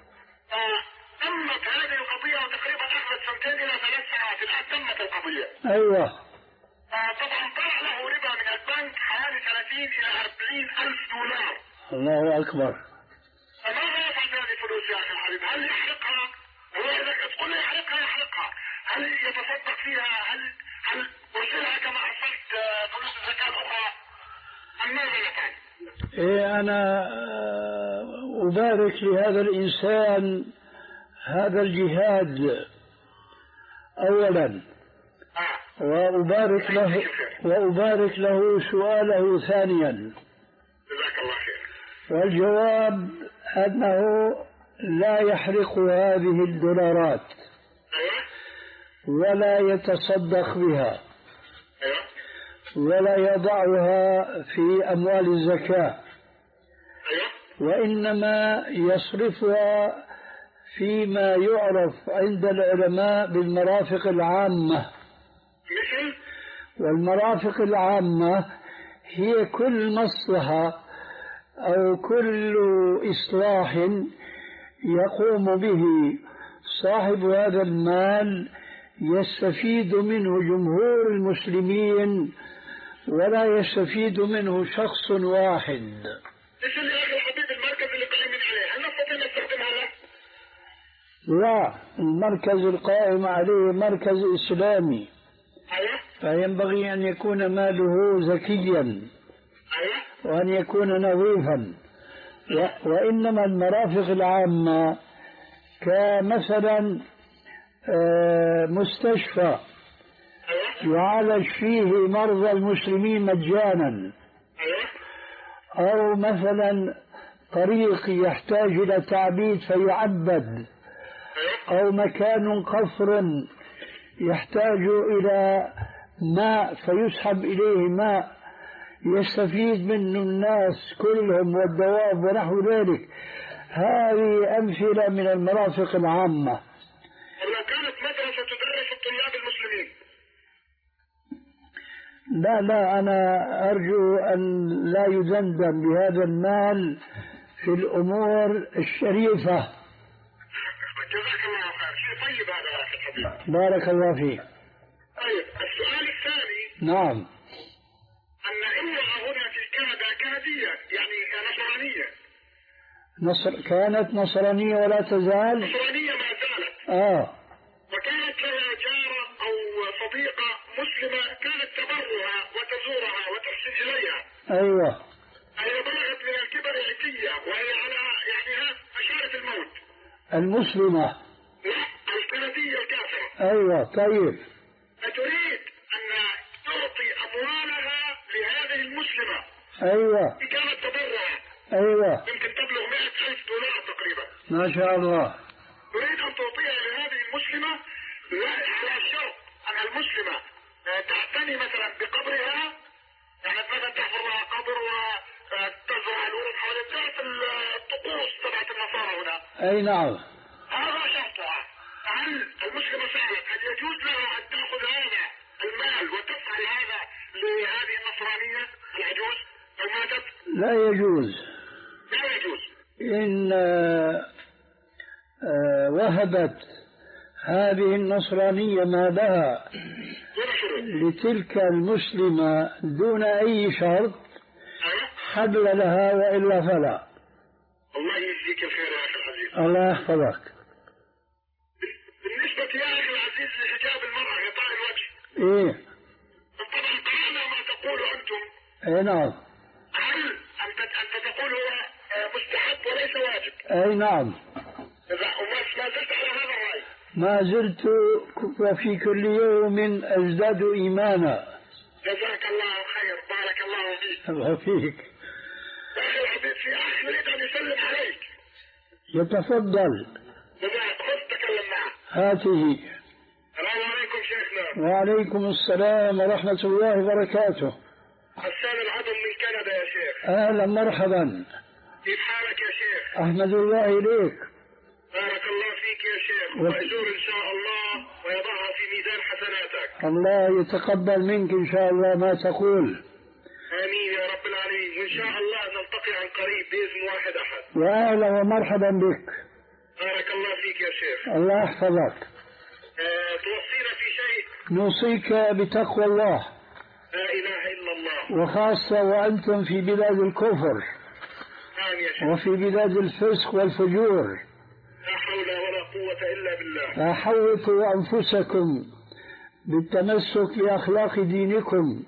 فتمت هذه القضية وتقريبا أخذت سنتين إلى ثلاث سنوات. الآن تمت القضية. أيوة. طبعا طلع له ربا من البنك حوالي ثلاثين إلى أربعين ألف دولار. الله أكبر. فماذا يفعل بهذه الفلوس يا أخي الحبيب؟ هل يحرقها؟ هو إذا تقول لي يحرقها يحرقها. هل يتصدق فيها؟ هل هل يرسلها كما أرسلت فلوس الزكاة الأخرى؟ أم ماذا يفعل؟ إيه أنا أبارك لهذا الإنسان هذا الجهاد أولا، وأبارك له وأبارك له سؤاله ثانيا. جزاك الله خير. والجواب أنه لا يحرق هذه الدولارات ولا يتصدق بها ولا يضعها في أموال الزكاة، وإنما يصرفها فيما يعرف عند العلماء بالمرافق العامة. والمرافق العامة هي كل مصلحة أو كل إصلاح يقوم به صاحب هذا المال يستفيد منه جمهور المسلمين ولا يستفيد منه شخص واحد. ايش اللي يا حبيب المركز اللي قائمين عليه؟ هل نستطيع نستخدمها له؟ لا، المركز القائم عليه مركز إسلامي. أيوة. فينبغي أن يكون ماله زكيا. أيوة. وأن يكون نظيفا. وإنما المرافق العامة كمثلا مستشفى يعالج فيه مرضى المسلمين مجانا، أو مثلا طريق يحتاج إلى تعبيد فيعبد، أو مكان قفر يحتاج إلى ماء فيسحب إليه ماء يستفيد منه الناس كلهم والدواب ونحو ذلك. هذه أمثلة من المرافق العامة. لو كانت مدرسة تدرس الطلاب المسلمين؟ لا لا، أنا أرجو أن لا يدندن بهذا المال في الأمور الشريفة. جزاك الله خير. شيء طيب هذا يا أخي الحبيب. بارك الله فيك. طيب السؤال الثاني. نعم. أن امرأة هنا في كندا كندية يعني نصرانية. نصر كانت نصرانية ولا تزال؟ نصرانية ما زالت. آه. وكانت لها جارة أو صديقة مسلمة كانت تبرها وتزورها وتحسن إليها. أيوة. هي بلغت من الكبر عتية وهي على يعني أشارة الموت. المسلمة؟ لا، الكندية الكافرة. أيوة. طيب. فتريد أن تعطي أموالها لهذه المسلمة. أيوة. إن كانت تبرها. أيوة. يمكن تبلغ مئة ألف دولار تقريبا. ما شاء الله. تريد أن تعطيها لهذه المسلمة لا على شرط أن المسلمة تعتني مثلا بقبرها يعني مثلا تحفر لها قبر وتزرع الورد حوالين تعرف الطقوس تبعت النصارى هنا. أي نعم. هذا شرطها. هل المسلمة سألت هل يجوز لها أن تأخذ هذا المال وتفعل هذا لهذه النصرانية العجوز لو ماتت؟ لا يجوز. لا يجوز. إن وهبت هذه النصرانية ما لها لتلك المسلمة دون أي شرط حل لها وإلا فلا. الله يجزيك الخير يا أخي العزيز. الله يحفظك. بالنسبة يا أخي العزيز لحجاب المرأة غطاء الوجه. إيه. طبعا قرانا ما تقول أنتم. إيه نعم. هل أنت أنت تقول هو مستحب وليس واجب؟ أي نعم. إذا وما زلت على هذا الرأي. ما زلت وفي كل يوم أزداد إيمانا. جزاك الله خير. بارك الله فيك. الله فيك. يا أخي العزيز في أخ يريد أن يسلم عليك. يتفضل. جزاك. خذ تكلم معه. هاته. السلام عليكم شيخنا. وعليكم السلام ورحمة الله وبركاته. حسان العظم من كندا يا شيخ. أهلا مرحبا. كيف حالك يا شيخ؟ أحمد الله إليك. بارك الله فيك يا شيخ. وأجور إن شاء الله ويضعها في ميزان حسناتك. الله يتقبل منك إن شاء الله ما تقول. آمين يا رب العالمين. وإن شاء الله نلتقي عن قريب بإذن واحد أحد. وأهلا ومرحبا بك. بارك الله فيك يا شيخ. الله يحفظك. أه توصينا في شيء؟ نوصيك بتقوى الله. لا إله إلا الله. وخاصة وأنتم في بلاد الكفر. نعم يا شيخ. وفي بلاد الفسق والفجور. لا حول ولا قوة إلا بالله. فحوطوا أنفسكم بالتمسك بأخلاق دينكم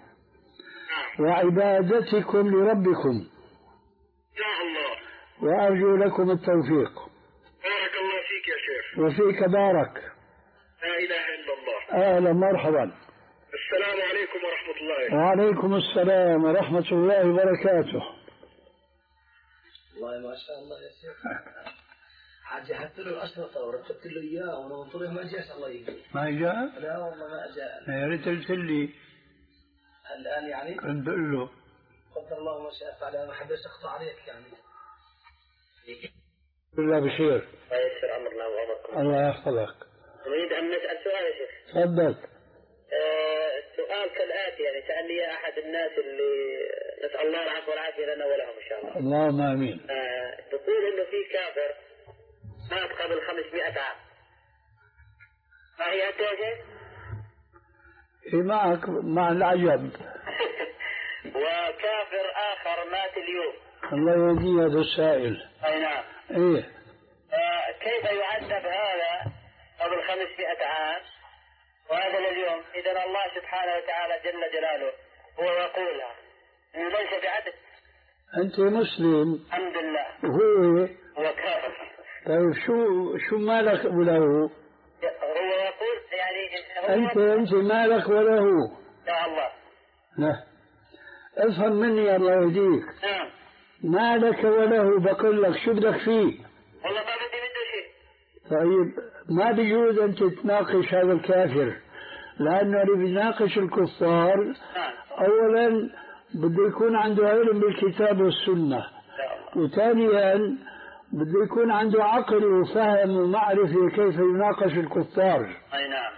وعبادتكم لربكم. يا الله. وأرجو لكم التوفيق. بارك الله فيك يا شيخ. وفيك بارك. لا إله إلا الله. أهلا مرحبا. السلام عليكم ورحمة الله. وعليكم السلام ورحمة الله وبركاته. والله ما شاء الله يا شيخ. حاجة حتى له الأشرطة ورتبت له إياه ولو طلع ما جاء الله يقول. ما جاء؟ لا والله ما جاء. يا ريت قلت لي. الآن يعني؟ كنت أقول له. قدر الله ما شاء فعل. أنا ما حبيت أقطع عليك يعني. بالله بخير. ويسر أمرنا وأمركم. الله يحفظك. نريد أن نسأل سؤال يا شيخ. تفضل. آه السؤال كالآتي يعني سألني أحد الناس اللي نسأل الله العفو والعافية لنا ولهم إن شاء الله. اللهم آمين. آه تقول إنه في كافر مات قبل خمسمائة عام. ما هي أنت يا شيخ؟ إيه معك مع العجب. وكافر آخر مات اليوم. الله يهدي هذا السائل. أي نعم. إيه. آه كيف يعذب هذا قبل خمسمائة عام وهذا اليوم؟ إذا الله سبحانه وتعالى جل جلاله هو يقولها إنه ليس بعدل. أنت مسلم. الحمد لله. وهو هو كافر. طيب شو شو مالك وله؟ هو يقول يعني هو أنت أنت مالك وله. يا الله. لا افهم مني الله يهديك. نعم. مالك وله بقول لك شو بدك فيه؟ والله ما بدي منه شيء. طيب ما بيجوز أن تتناقش هذا الكافر لأنه اللي بيناقش الكفار نعم. أولا بده يكون عنده علم بالكتاب والسنة. وثانيا بده يكون عنده عقل وفهم ومعرفة كيف يناقش الكفار. أي نعم.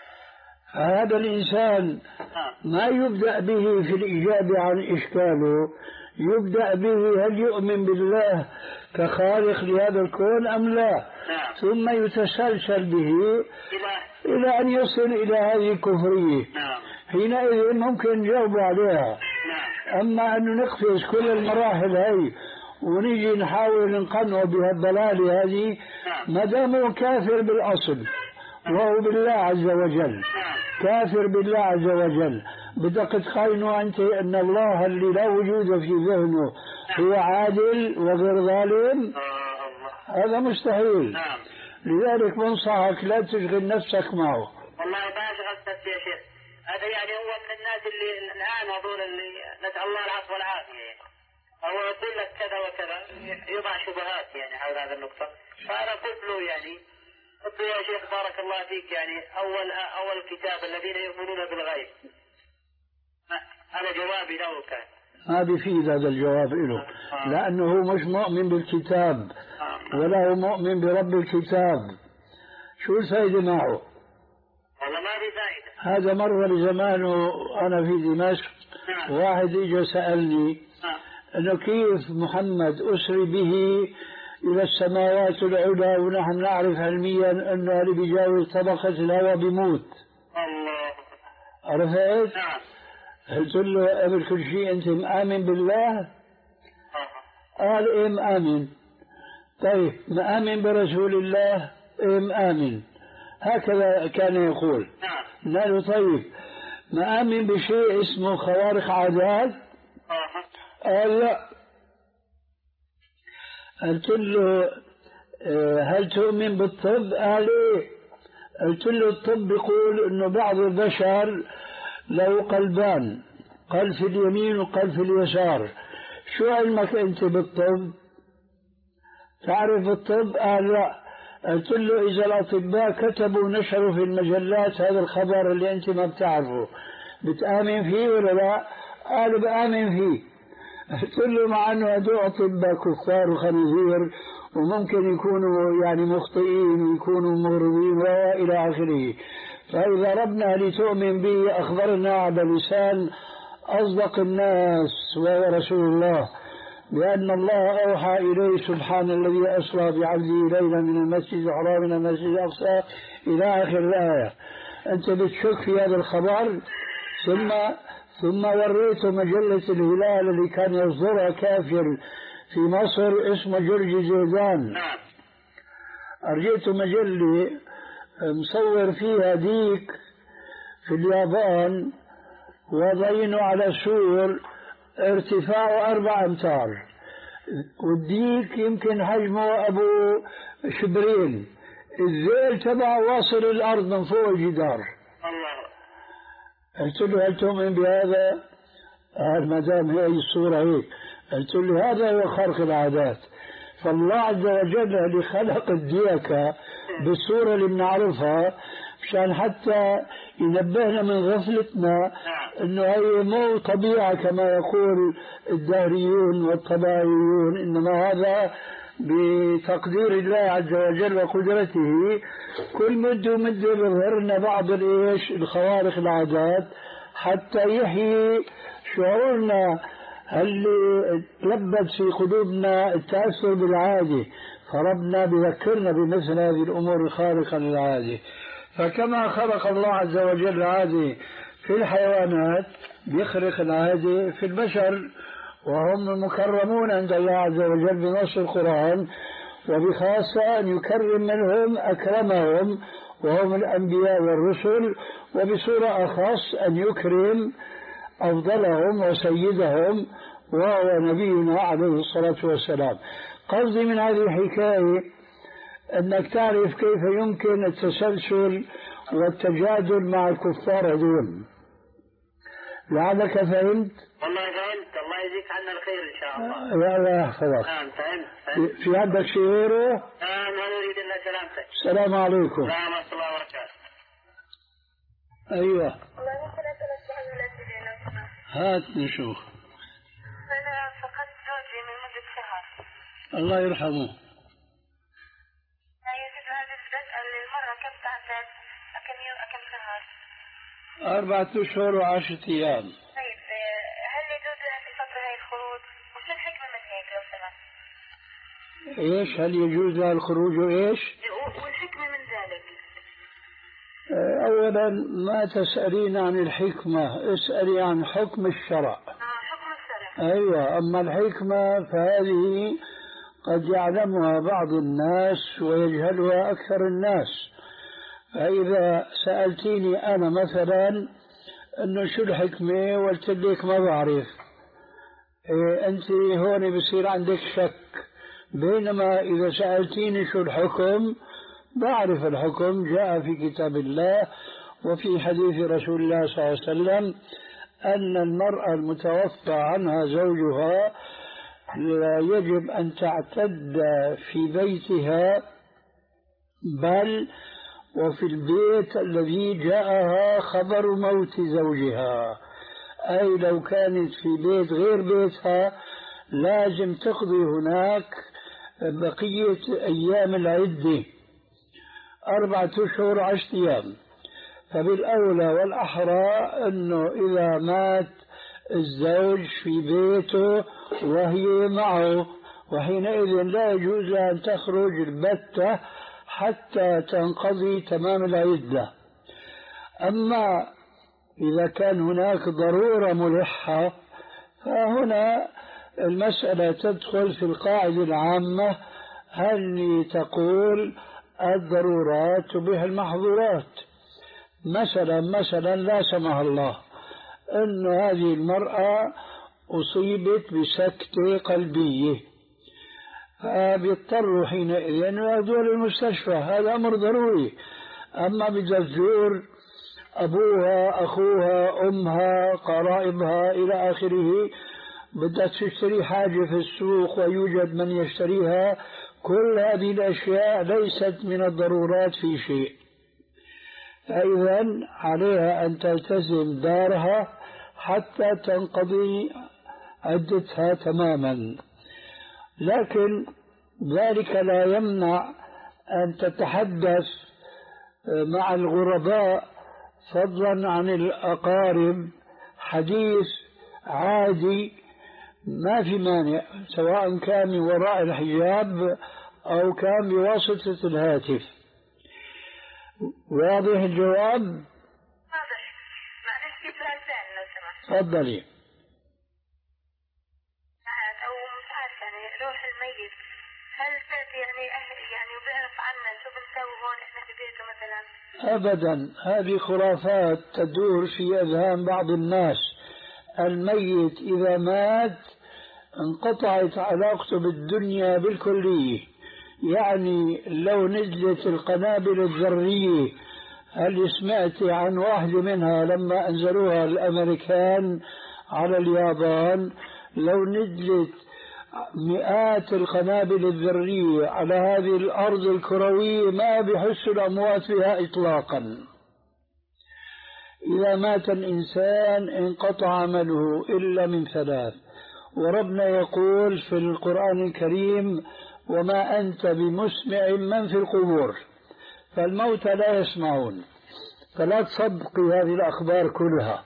هذا الإنسان ما يبدأ به في الإجابة عن إشكاله، يبدأ به هل يؤمن بالله كخالق لهذا الكون أم لا. نعم. ثم يتسلسل به إلى أن يصل إلى هذه الكفرية. نعم. حينئذ ممكن نجاوب عليها. نعم. أما أن نقفز كل المراحل هاي ونيجي نحاول نقنعه بهالضلالة هذه ما دامه كافر بالأصل وهو بالله عز وجل. كافر بالله عز وجل بدك تقارنه أنت أن الله اللي لا وجود في ذهنه هو عادل وغير ظالم؟ هذا مستحيل. لذلك بنصحك لا تشغل نفسك معه. والله ما شغلت نفسي يا شيخ. هذا يعني هو من الناس اللي الآن هذول اللي نسأل الله العفو والعافية هو يقول لك كذا وكذا يضع شبهات يعني حول هذا النقطة. فأنا قلت له يعني قلت له يا شيخ بارك الله فيك يعني أول أول كتاب الذين يؤمنون بالغيب هذا جوابي له كان. ما بيفيد هذا الجواب له، لأنه مش مؤمن بالكتاب ولا هو مؤمن برب الكتاب. شو الفائدة معه؟ والله ما في فائدة. هذا مرة لزمانه أنا في دمشق واحد إجا سألني أنه كيف محمد أسري به إلى السماوات العلى ونحن نعرف علميا أنه اللي بيجاوز طبقة الهواء بيموت. الله. عرفت؟ قلت له قبل كل شيء أنت مآمن بالله؟ قال إيه مآمن. طيب مآمن برسول الله؟ إيه مآمن. هكذا كان يقول. قال له طيب مآمن بشيء اسمه خوارق عادات؟ قال لا. قلت له هل تؤمن بالطب؟ قال إيه. قلت له الطب يقول إنه بعض البشر له قلبان، قلب في اليمين وقلب في اليسار. شو علمك أنت بالطب؟ تعرف الطب؟ قال لا. قلت له إذا الأطباء كتبوا ونشروا في المجلات هذا الخبر اللي أنت ما بتعرفه بتآمن فيه ولا لا؟ قال بآمن فيه. قلت له مع أنه هدول أطباء كفار وخنازير وممكن يكونوا يعني مخطئين ويكونوا مغرضين وإلى آخره، فإذا ربنا لتؤمن به أخبرنا على لسان أصدق الناس وهو رسول الله بأن الله أوحى إليه سبحان الذي أسرى بعبده ليلا من المسجد الحرام إلى المسجد الأقصى إلى آخر الآية. أنت بتشك في هذا الخبر؟ ثم ثم وريته مجلة الهلال اللي كان يصدرها كافر في مصر اسمه جورج زيدان. أرجيته مجلة مصور فيها ديك في اليابان وضعينه على سور ارتفاعه أربع أمتار، والديك يمكن حجمه أبو شبرين، الذيل تبعه واصل الأرض من فوق الجدار. قلت له هل تؤمن بهذا؟ قال ما دام هي الصورة هيك. قلت له هذا هو خرق العادات. فالله عز وجل اللي خلق الديكة بالصورة اللي بنعرفها مشان حتى ينبهنا من غفلتنا انه هي مو طبيعة كما يقول الدهريون والطبيعيون، انما هذا بتقدير الله عز وجل وقدرته. كل مدة ومدة بيظهر لنا بعض الايش الخوارق العادات حتى يحيي شعورنا اللي تلبد في قلوبنا التأثر بالعادة، فربنا بذكرنا بمثل هذه الأمور الخارقة للعادة. فكما خلق الله عز وجل العادة في الحيوانات بيخرق العادة في البشر، وهم مكرمون عند الله عز وجل بنص القرآن، وبخاصة أن يكرم منهم أكرمهم وهم الأنبياء والرسل، وبصورة أخص أن يكرم أفضلهم وسيدهم وهو نبينا عليه الصلاة والسلام. قصدي من هذه الحكاية أنك تعرف كيف يمكن التسلسل والتجادل مع الكفار دون. لعلك فهمت؟ والله فهمت، الله يجزيك عنا الخير إن شاء الله. يا الله يحفظك. نعم فهمت فهمت. في عندك شيء غيره؟ نعم ما نريد إلا سلامتك. السلام عليكم. السلام ورحمة الله وبركاته. أيوه. والله ممكن أسألك سؤال من الأسئلة لو سمحت؟ هات نشوف. أنا فقدت زوجي من مدة شهر. الله يرحمه. يجوز هذا بسأل المرة كم تعتد؟ كم يوم كم شهر؟ أربعة أشهر وعشرة أيام. طيب هل يجوز لها في الفترة هاي الخروج؟ وشو الحكمة من هيك لو سمحت؟ إيش هل يجوز لها الخروج وإيش؟ والحكمة من ذلك؟ أولا ما تسألين عن الحكمة، اسألي عن حكم الشرع. آه حكم الشرع. أيوة، أما الحكمة فهذه قد يعلمها بعض الناس ويجهلها أكثر الناس. فإذا سألتيني أنا مثلا أنه شو الحكمة قلت لك ما بعرف، إيه أنت هون بصير عندك شك. بينما إذا سألتيني شو الحكم بعرف الحكم، جاء في كتاب الله وفي حديث رسول الله صلى الله عليه وسلم أن المرأة المتوفى عنها زوجها لا يجب أن تعتد في بيتها بل وفي البيت الذي جاءها خبر موت زوجها، أي لو كانت في بيت غير بيتها لازم تقضي هناك بقية أيام العدة أربعة أشهر عشرة أيام. فبالأولى والأحرى أنه إذا مات الزوج في بيته وهي معه، وحينئذ لا يجوز أن تخرج البتة حتى تنقضي تمام العدة. أما إذا كان هناك ضرورة ملحة فهنا المسألة تدخل في القاعدة العامة هل تقول الضرورات تبيح المحظورات. مثلا مثلا لا سمح الله أن هذه المرأة أصيبت بسكتة قلبية، فبيضطروا حينئذ أن يأخذوها للمستشفى، هذا أمر ضروري. أما بتزور أبوها أخوها أمها قرائبها إلى آخره، بدها تشتري حاجة في السوق ويوجد من يشتريها، كل هذه الأشياء ليست من الضرورات في شيء. فإذا عليها أن تلتزم دارها حتى تنقضي عدتها تماما، لكن ذلك لا يمنع أن تتحدث مع الغرباء فضلا عن الأقارب حديث عادي ما في مانع، سواء كان من وراء الحجاب أو كان بواسطة الهاتف. واضح الجواب؟ واضح. معلش في سؤال ثاني لو سمحت. تفضلي. أو مش عارف يعني روح الميت هل تأتي يعني أهل يعني وبيعرف عنا شو بنسوي هون إحنا في بيته مثلا؟ أبدا، هذه خرافات تدور في أذهان بعض الناس. الميت إذا مات انقطعت علاقته بالدنيا بالكلية، يعني لو نزلت القنابل الذرية، هل سمعت عن واحدة منها لما أنزلوها الأمريكان على اليابان؟ لو نزلت مئات القنابل الذرية على هذه الأرض الكروية ما بيحس الأموات بها إطلاقا. إذا مات الإنسان انقطع عمله إلا من ثلاث، وربنا يقول في القرآن الكريم وما أنت بمسمع من في القبور، فالموتى لا يسمعون، فلا تصدقي هذه الأخبار كلها.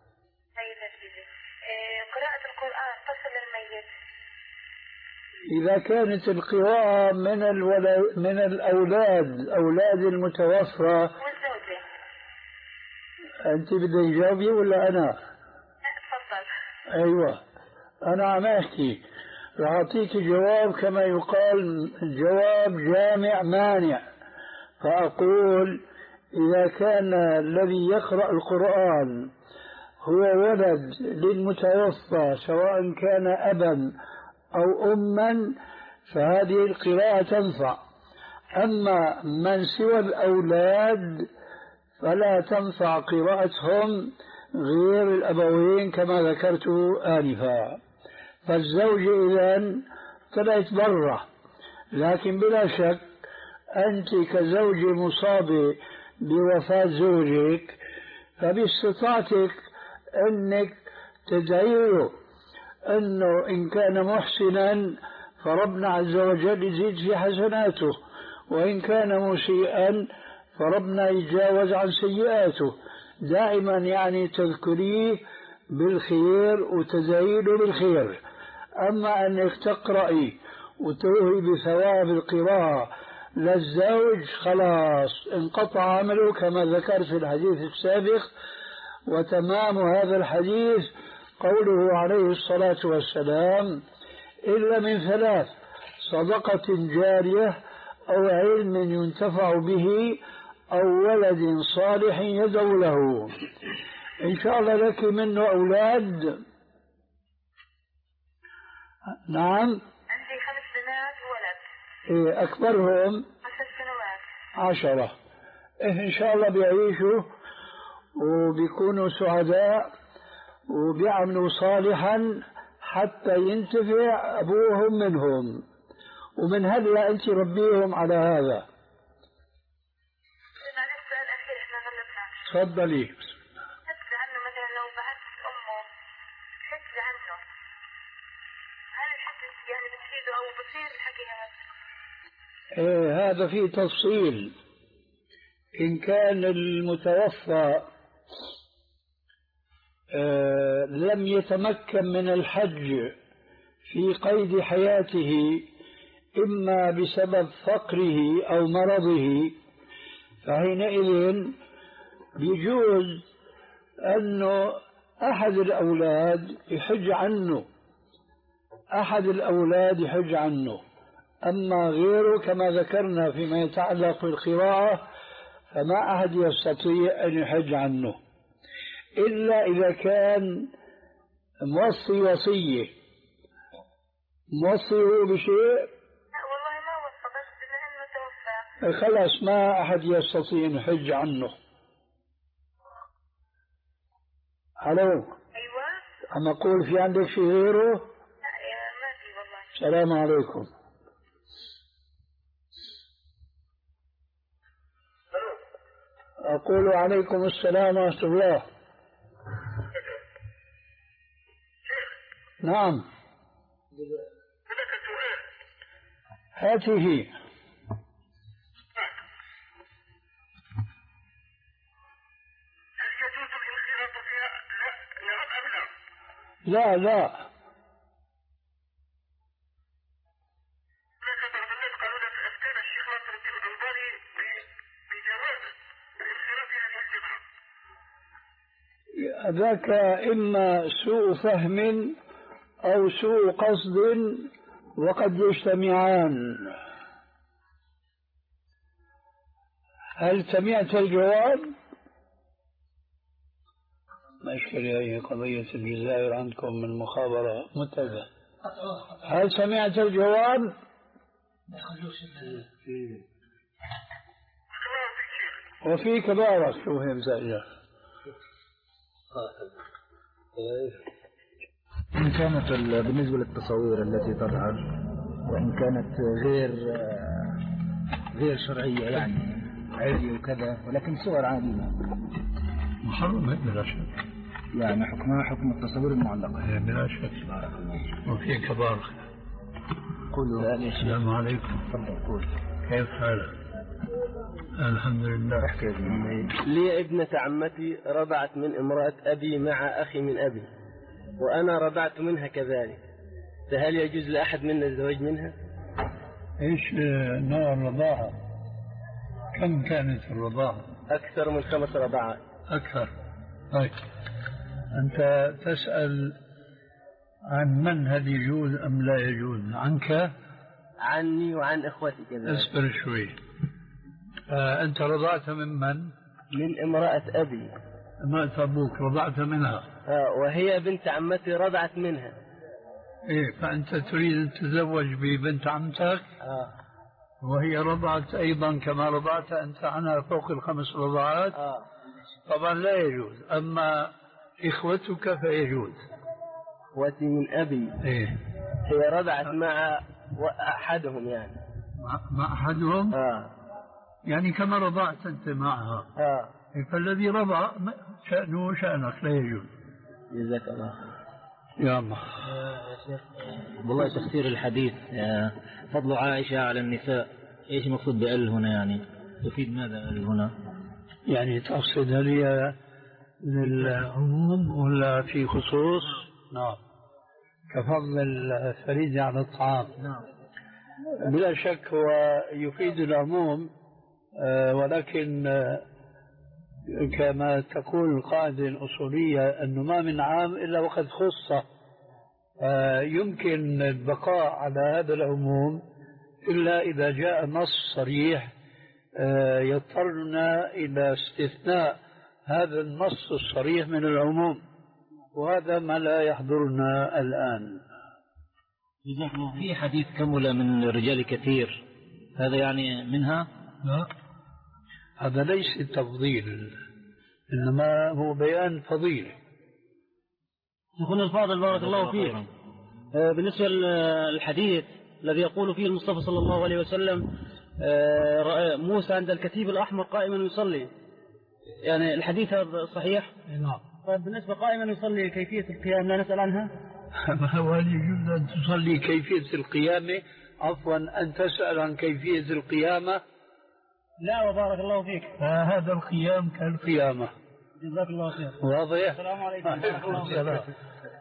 قراءة القرآن تصل للميت؟ إذا كانت القراءة من الولد من الأولاد أولاد المتوفى. والزوجة. أنت بدك تجاوبي ولا أنا؟ تفضل. أيوة أنا عم أحكي، رح أعطيك جواب كما يقال جواب جامع مانع. فأقول إذا كان الذي يقرأ القرآن هو ولد للمتوفى سواء كان أبا أو أما فهذه القراءة تنفع. أما من سوى الأولاد فلا تنفع قراءتهم غير الأبوين كما ذكرت آنفا. فالزوجة إذن طلعت برا، لكن بلا شك أنت كزوجة مصابة بوفاة زوجك فباستطاعتك أنك تدعيه أنه إن كان محسنا فربنا عز وجل يزيد في حسناته، وإن كان مسيئا فربنا يتجاوز عن سيئاته. دائما يعني تذكريه بالخير وتزايده بالخير. أما أنك تقرأي وتوهي بثواب القراءة للزوج خلاص انقطع عمله كما ذكر في الحديث السابق. وتمام هذا الحديث قوله عليه الصلاة والسلام إلا من ثلاث: صدقة جارية أو علم ينتفع به أو ولد صالح يدعو له. إن شاء الله لك منه أولاد؟ نعم. عندي خمس بنات وولد. إيه أكبرهم؟ عشر سنوات. عشرة. إيه إن شاء الله بيعيشوا وبيكونوا سعداء وبيعملوا صالحا حتى ينتفع أبوهم منهم، ومن هلا أنت ربيهم على هذا. السؤال الأخير إحنا غلبنا. تفضلي. أذكر عنه مثلا لو بعثت أمه إيه هذا فيه تفصيل. إن كان المتوفى آه لم يتمكن من الحج في قيد حياته إما بسبب فقره أو مرضه، فحينئذ يجوز أنه أحد الأولاد يحج عنه، أحد الأولاد يحج عنه. أما غيره كما ذكرنا فيما يتعلق بالقراءة فما أحد يستطيع أن يحج عنه إلا إذا كان موصي وصية، موصيه بشيء والله ما وصى بس بما انه توفى خلاص ما أحد يستطيع أن يحج عنه. ألو ايوه عم أقول في عندك شيء غيره؟ لا يا ما في والله. السلام عليكم. أقول عليكم السلام ورحمة الله. نعم هاته. لا لا ذاك إما سوء فهم أو سوء قصد وقد يجتمعان. هل سمعت الجواب؟ ما إشكالية هي قضية الجزائر عندكم من مخابرة متبع. هل سمعت الجواب؟ وفيك بارك شو هي مسألة. إن كانت بالنسبة للتصاوير التي تظهر وإن كانت غير غير شرعية يعني عادية وكذا ولكن صور عادية محرمة بلا شك، يعني حكمها حكم التصاوير المعلقة بلا شك. وفيك بارك. قولوا السلام عليكم. تفضل قول. كيف حالك؟ الحمد لله. لي ابنة عمتي رضعت من امرأة أبي مع أخي من أبي وأنا رضعت منها كذلك، فهل يجوز لأحد منا الزواج منها؟ إيش نوع الرضاعة؟ كم كانت الرضاعة؟ أكثر من خمس رضعات. أكثر. طيب أنت تسأل عن من هل يجوز أم لا يجوز؟ عنك؟ عني وعن إخوتي كذلك. اصبر شوي. آه أنت رضعت من من؟ من امرأة أبي. امرأة أبوك رضعت منها؟ آه وهي بنت عمتي رضعت منها. إيه فأنت تريد أن تتزوج ببنت عمتك؟ آه. وهي رضعت أيضا كما رضعت أنت عنها فوق الخمس رضعات؟ آه. طبعا لا يجوز. أما إخوتك فيجوز. إخوتي من أبي. إيه. هي رضعت مع أحدهم يعني. مع, مع أحدهم؟ آه. يعني كما رضعت أنت معها. آه. فالذي رضع شأنه شأنك لا يجوز. جزاك الله خير. يا الله. والله تفسير الحديث فضل عائشة على النساء إيش المقصود بأل هنا يعني تفيد ماذا أل هنا؟ يعني تقصد هل هي للعموم ولا في خصوص؟ نعم. كفضل الفريدة على الطعام. نعم. بلا شك هو يفيد العموم ولكن كما تقول القاعدة الأصولية أنه ما من عام إلا وقد خص، يمكن البقاء على هذا العموم إلا إذا جاء نص صريح يضطرنا إلى استثناء هذا النص الصريح من العموم، وهذا ما لا يحضرنا الآن. في حديث كمل من الرجال كثير، هذا يعني منها؟ لا، هذا ليس تفضيل إنما هو بيان فضيلة. يكون الفاضل بارك الله فيك. بالنسبة للحديث الذي يقول فيه المصطفى صلى الله عليه وسلم رأى موسى عند الكتيب الأحمر قائما يصلي، يعني الحديث هذا صحيح؟ نعم. طيب بالنسبة قائما يصلي كيفية القيام لا نسأل عنها؟ هل يجوز أن تصلي كيفية القيامة عفوا أن تسأل عن كيفية القيامة؟ لا وبارك الله فيك. هذا القيام كالقيامة. جزاك الله خير. واضح؟ السلام عليكم ورحمة الله وبركاته.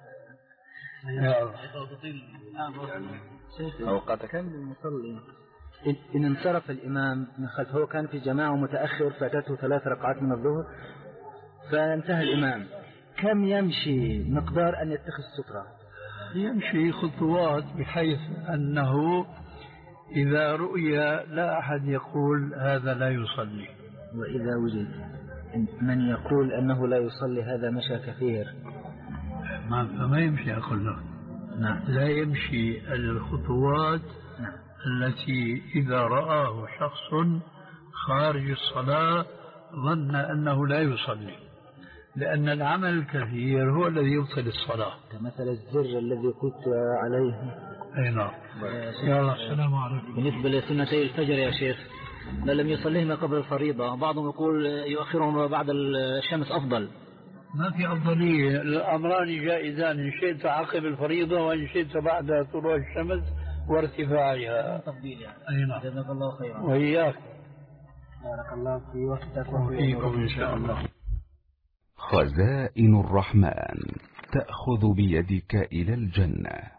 أوقات كان المصلي إن انصرف الإمام من خلفه، كان في جماعة متأخر فاتته ثلاث ركعات من الظهر فانتهى الإمام، كم يمشي مقدار أن يتخذ سترة؟ يمشي خطوات بحيث أنه إذا رؤي لا أحد يقول هذا لا يصلي. وإذا وجد من يقول أنه لا يصلي هذا مشى كثير. ما فما يمشي أقول له. نعم. لا يمشي الخطوات. نعم. التي إذا رآه شخص خارج الصلاة ظن أنه لا يصلي، لأن العمل الكثير هو الذي يبطل الصلاة، كمثل الزر الذي قلت عليه. أي نعم. يلا السلام عليكم. بالنسبة لسنتي الفجر يا شيخ، ما لم يصليهما قبل الفريضة، بعضهم يقول يؤخرهما بعد الشمس أفضل. ما في أفضلية، الأمران جائزان، إن شئت عقب الفريضة وإن شئت بعد طلوع الشمس وارتفاعها. تفضيل يعني. أي نعم. جزاك الله خيرا. وإياك. بارك الله في وقتك وفيكم إن شاء الله. خزائن الرحمن تأخذ بيدك إلى الجنة.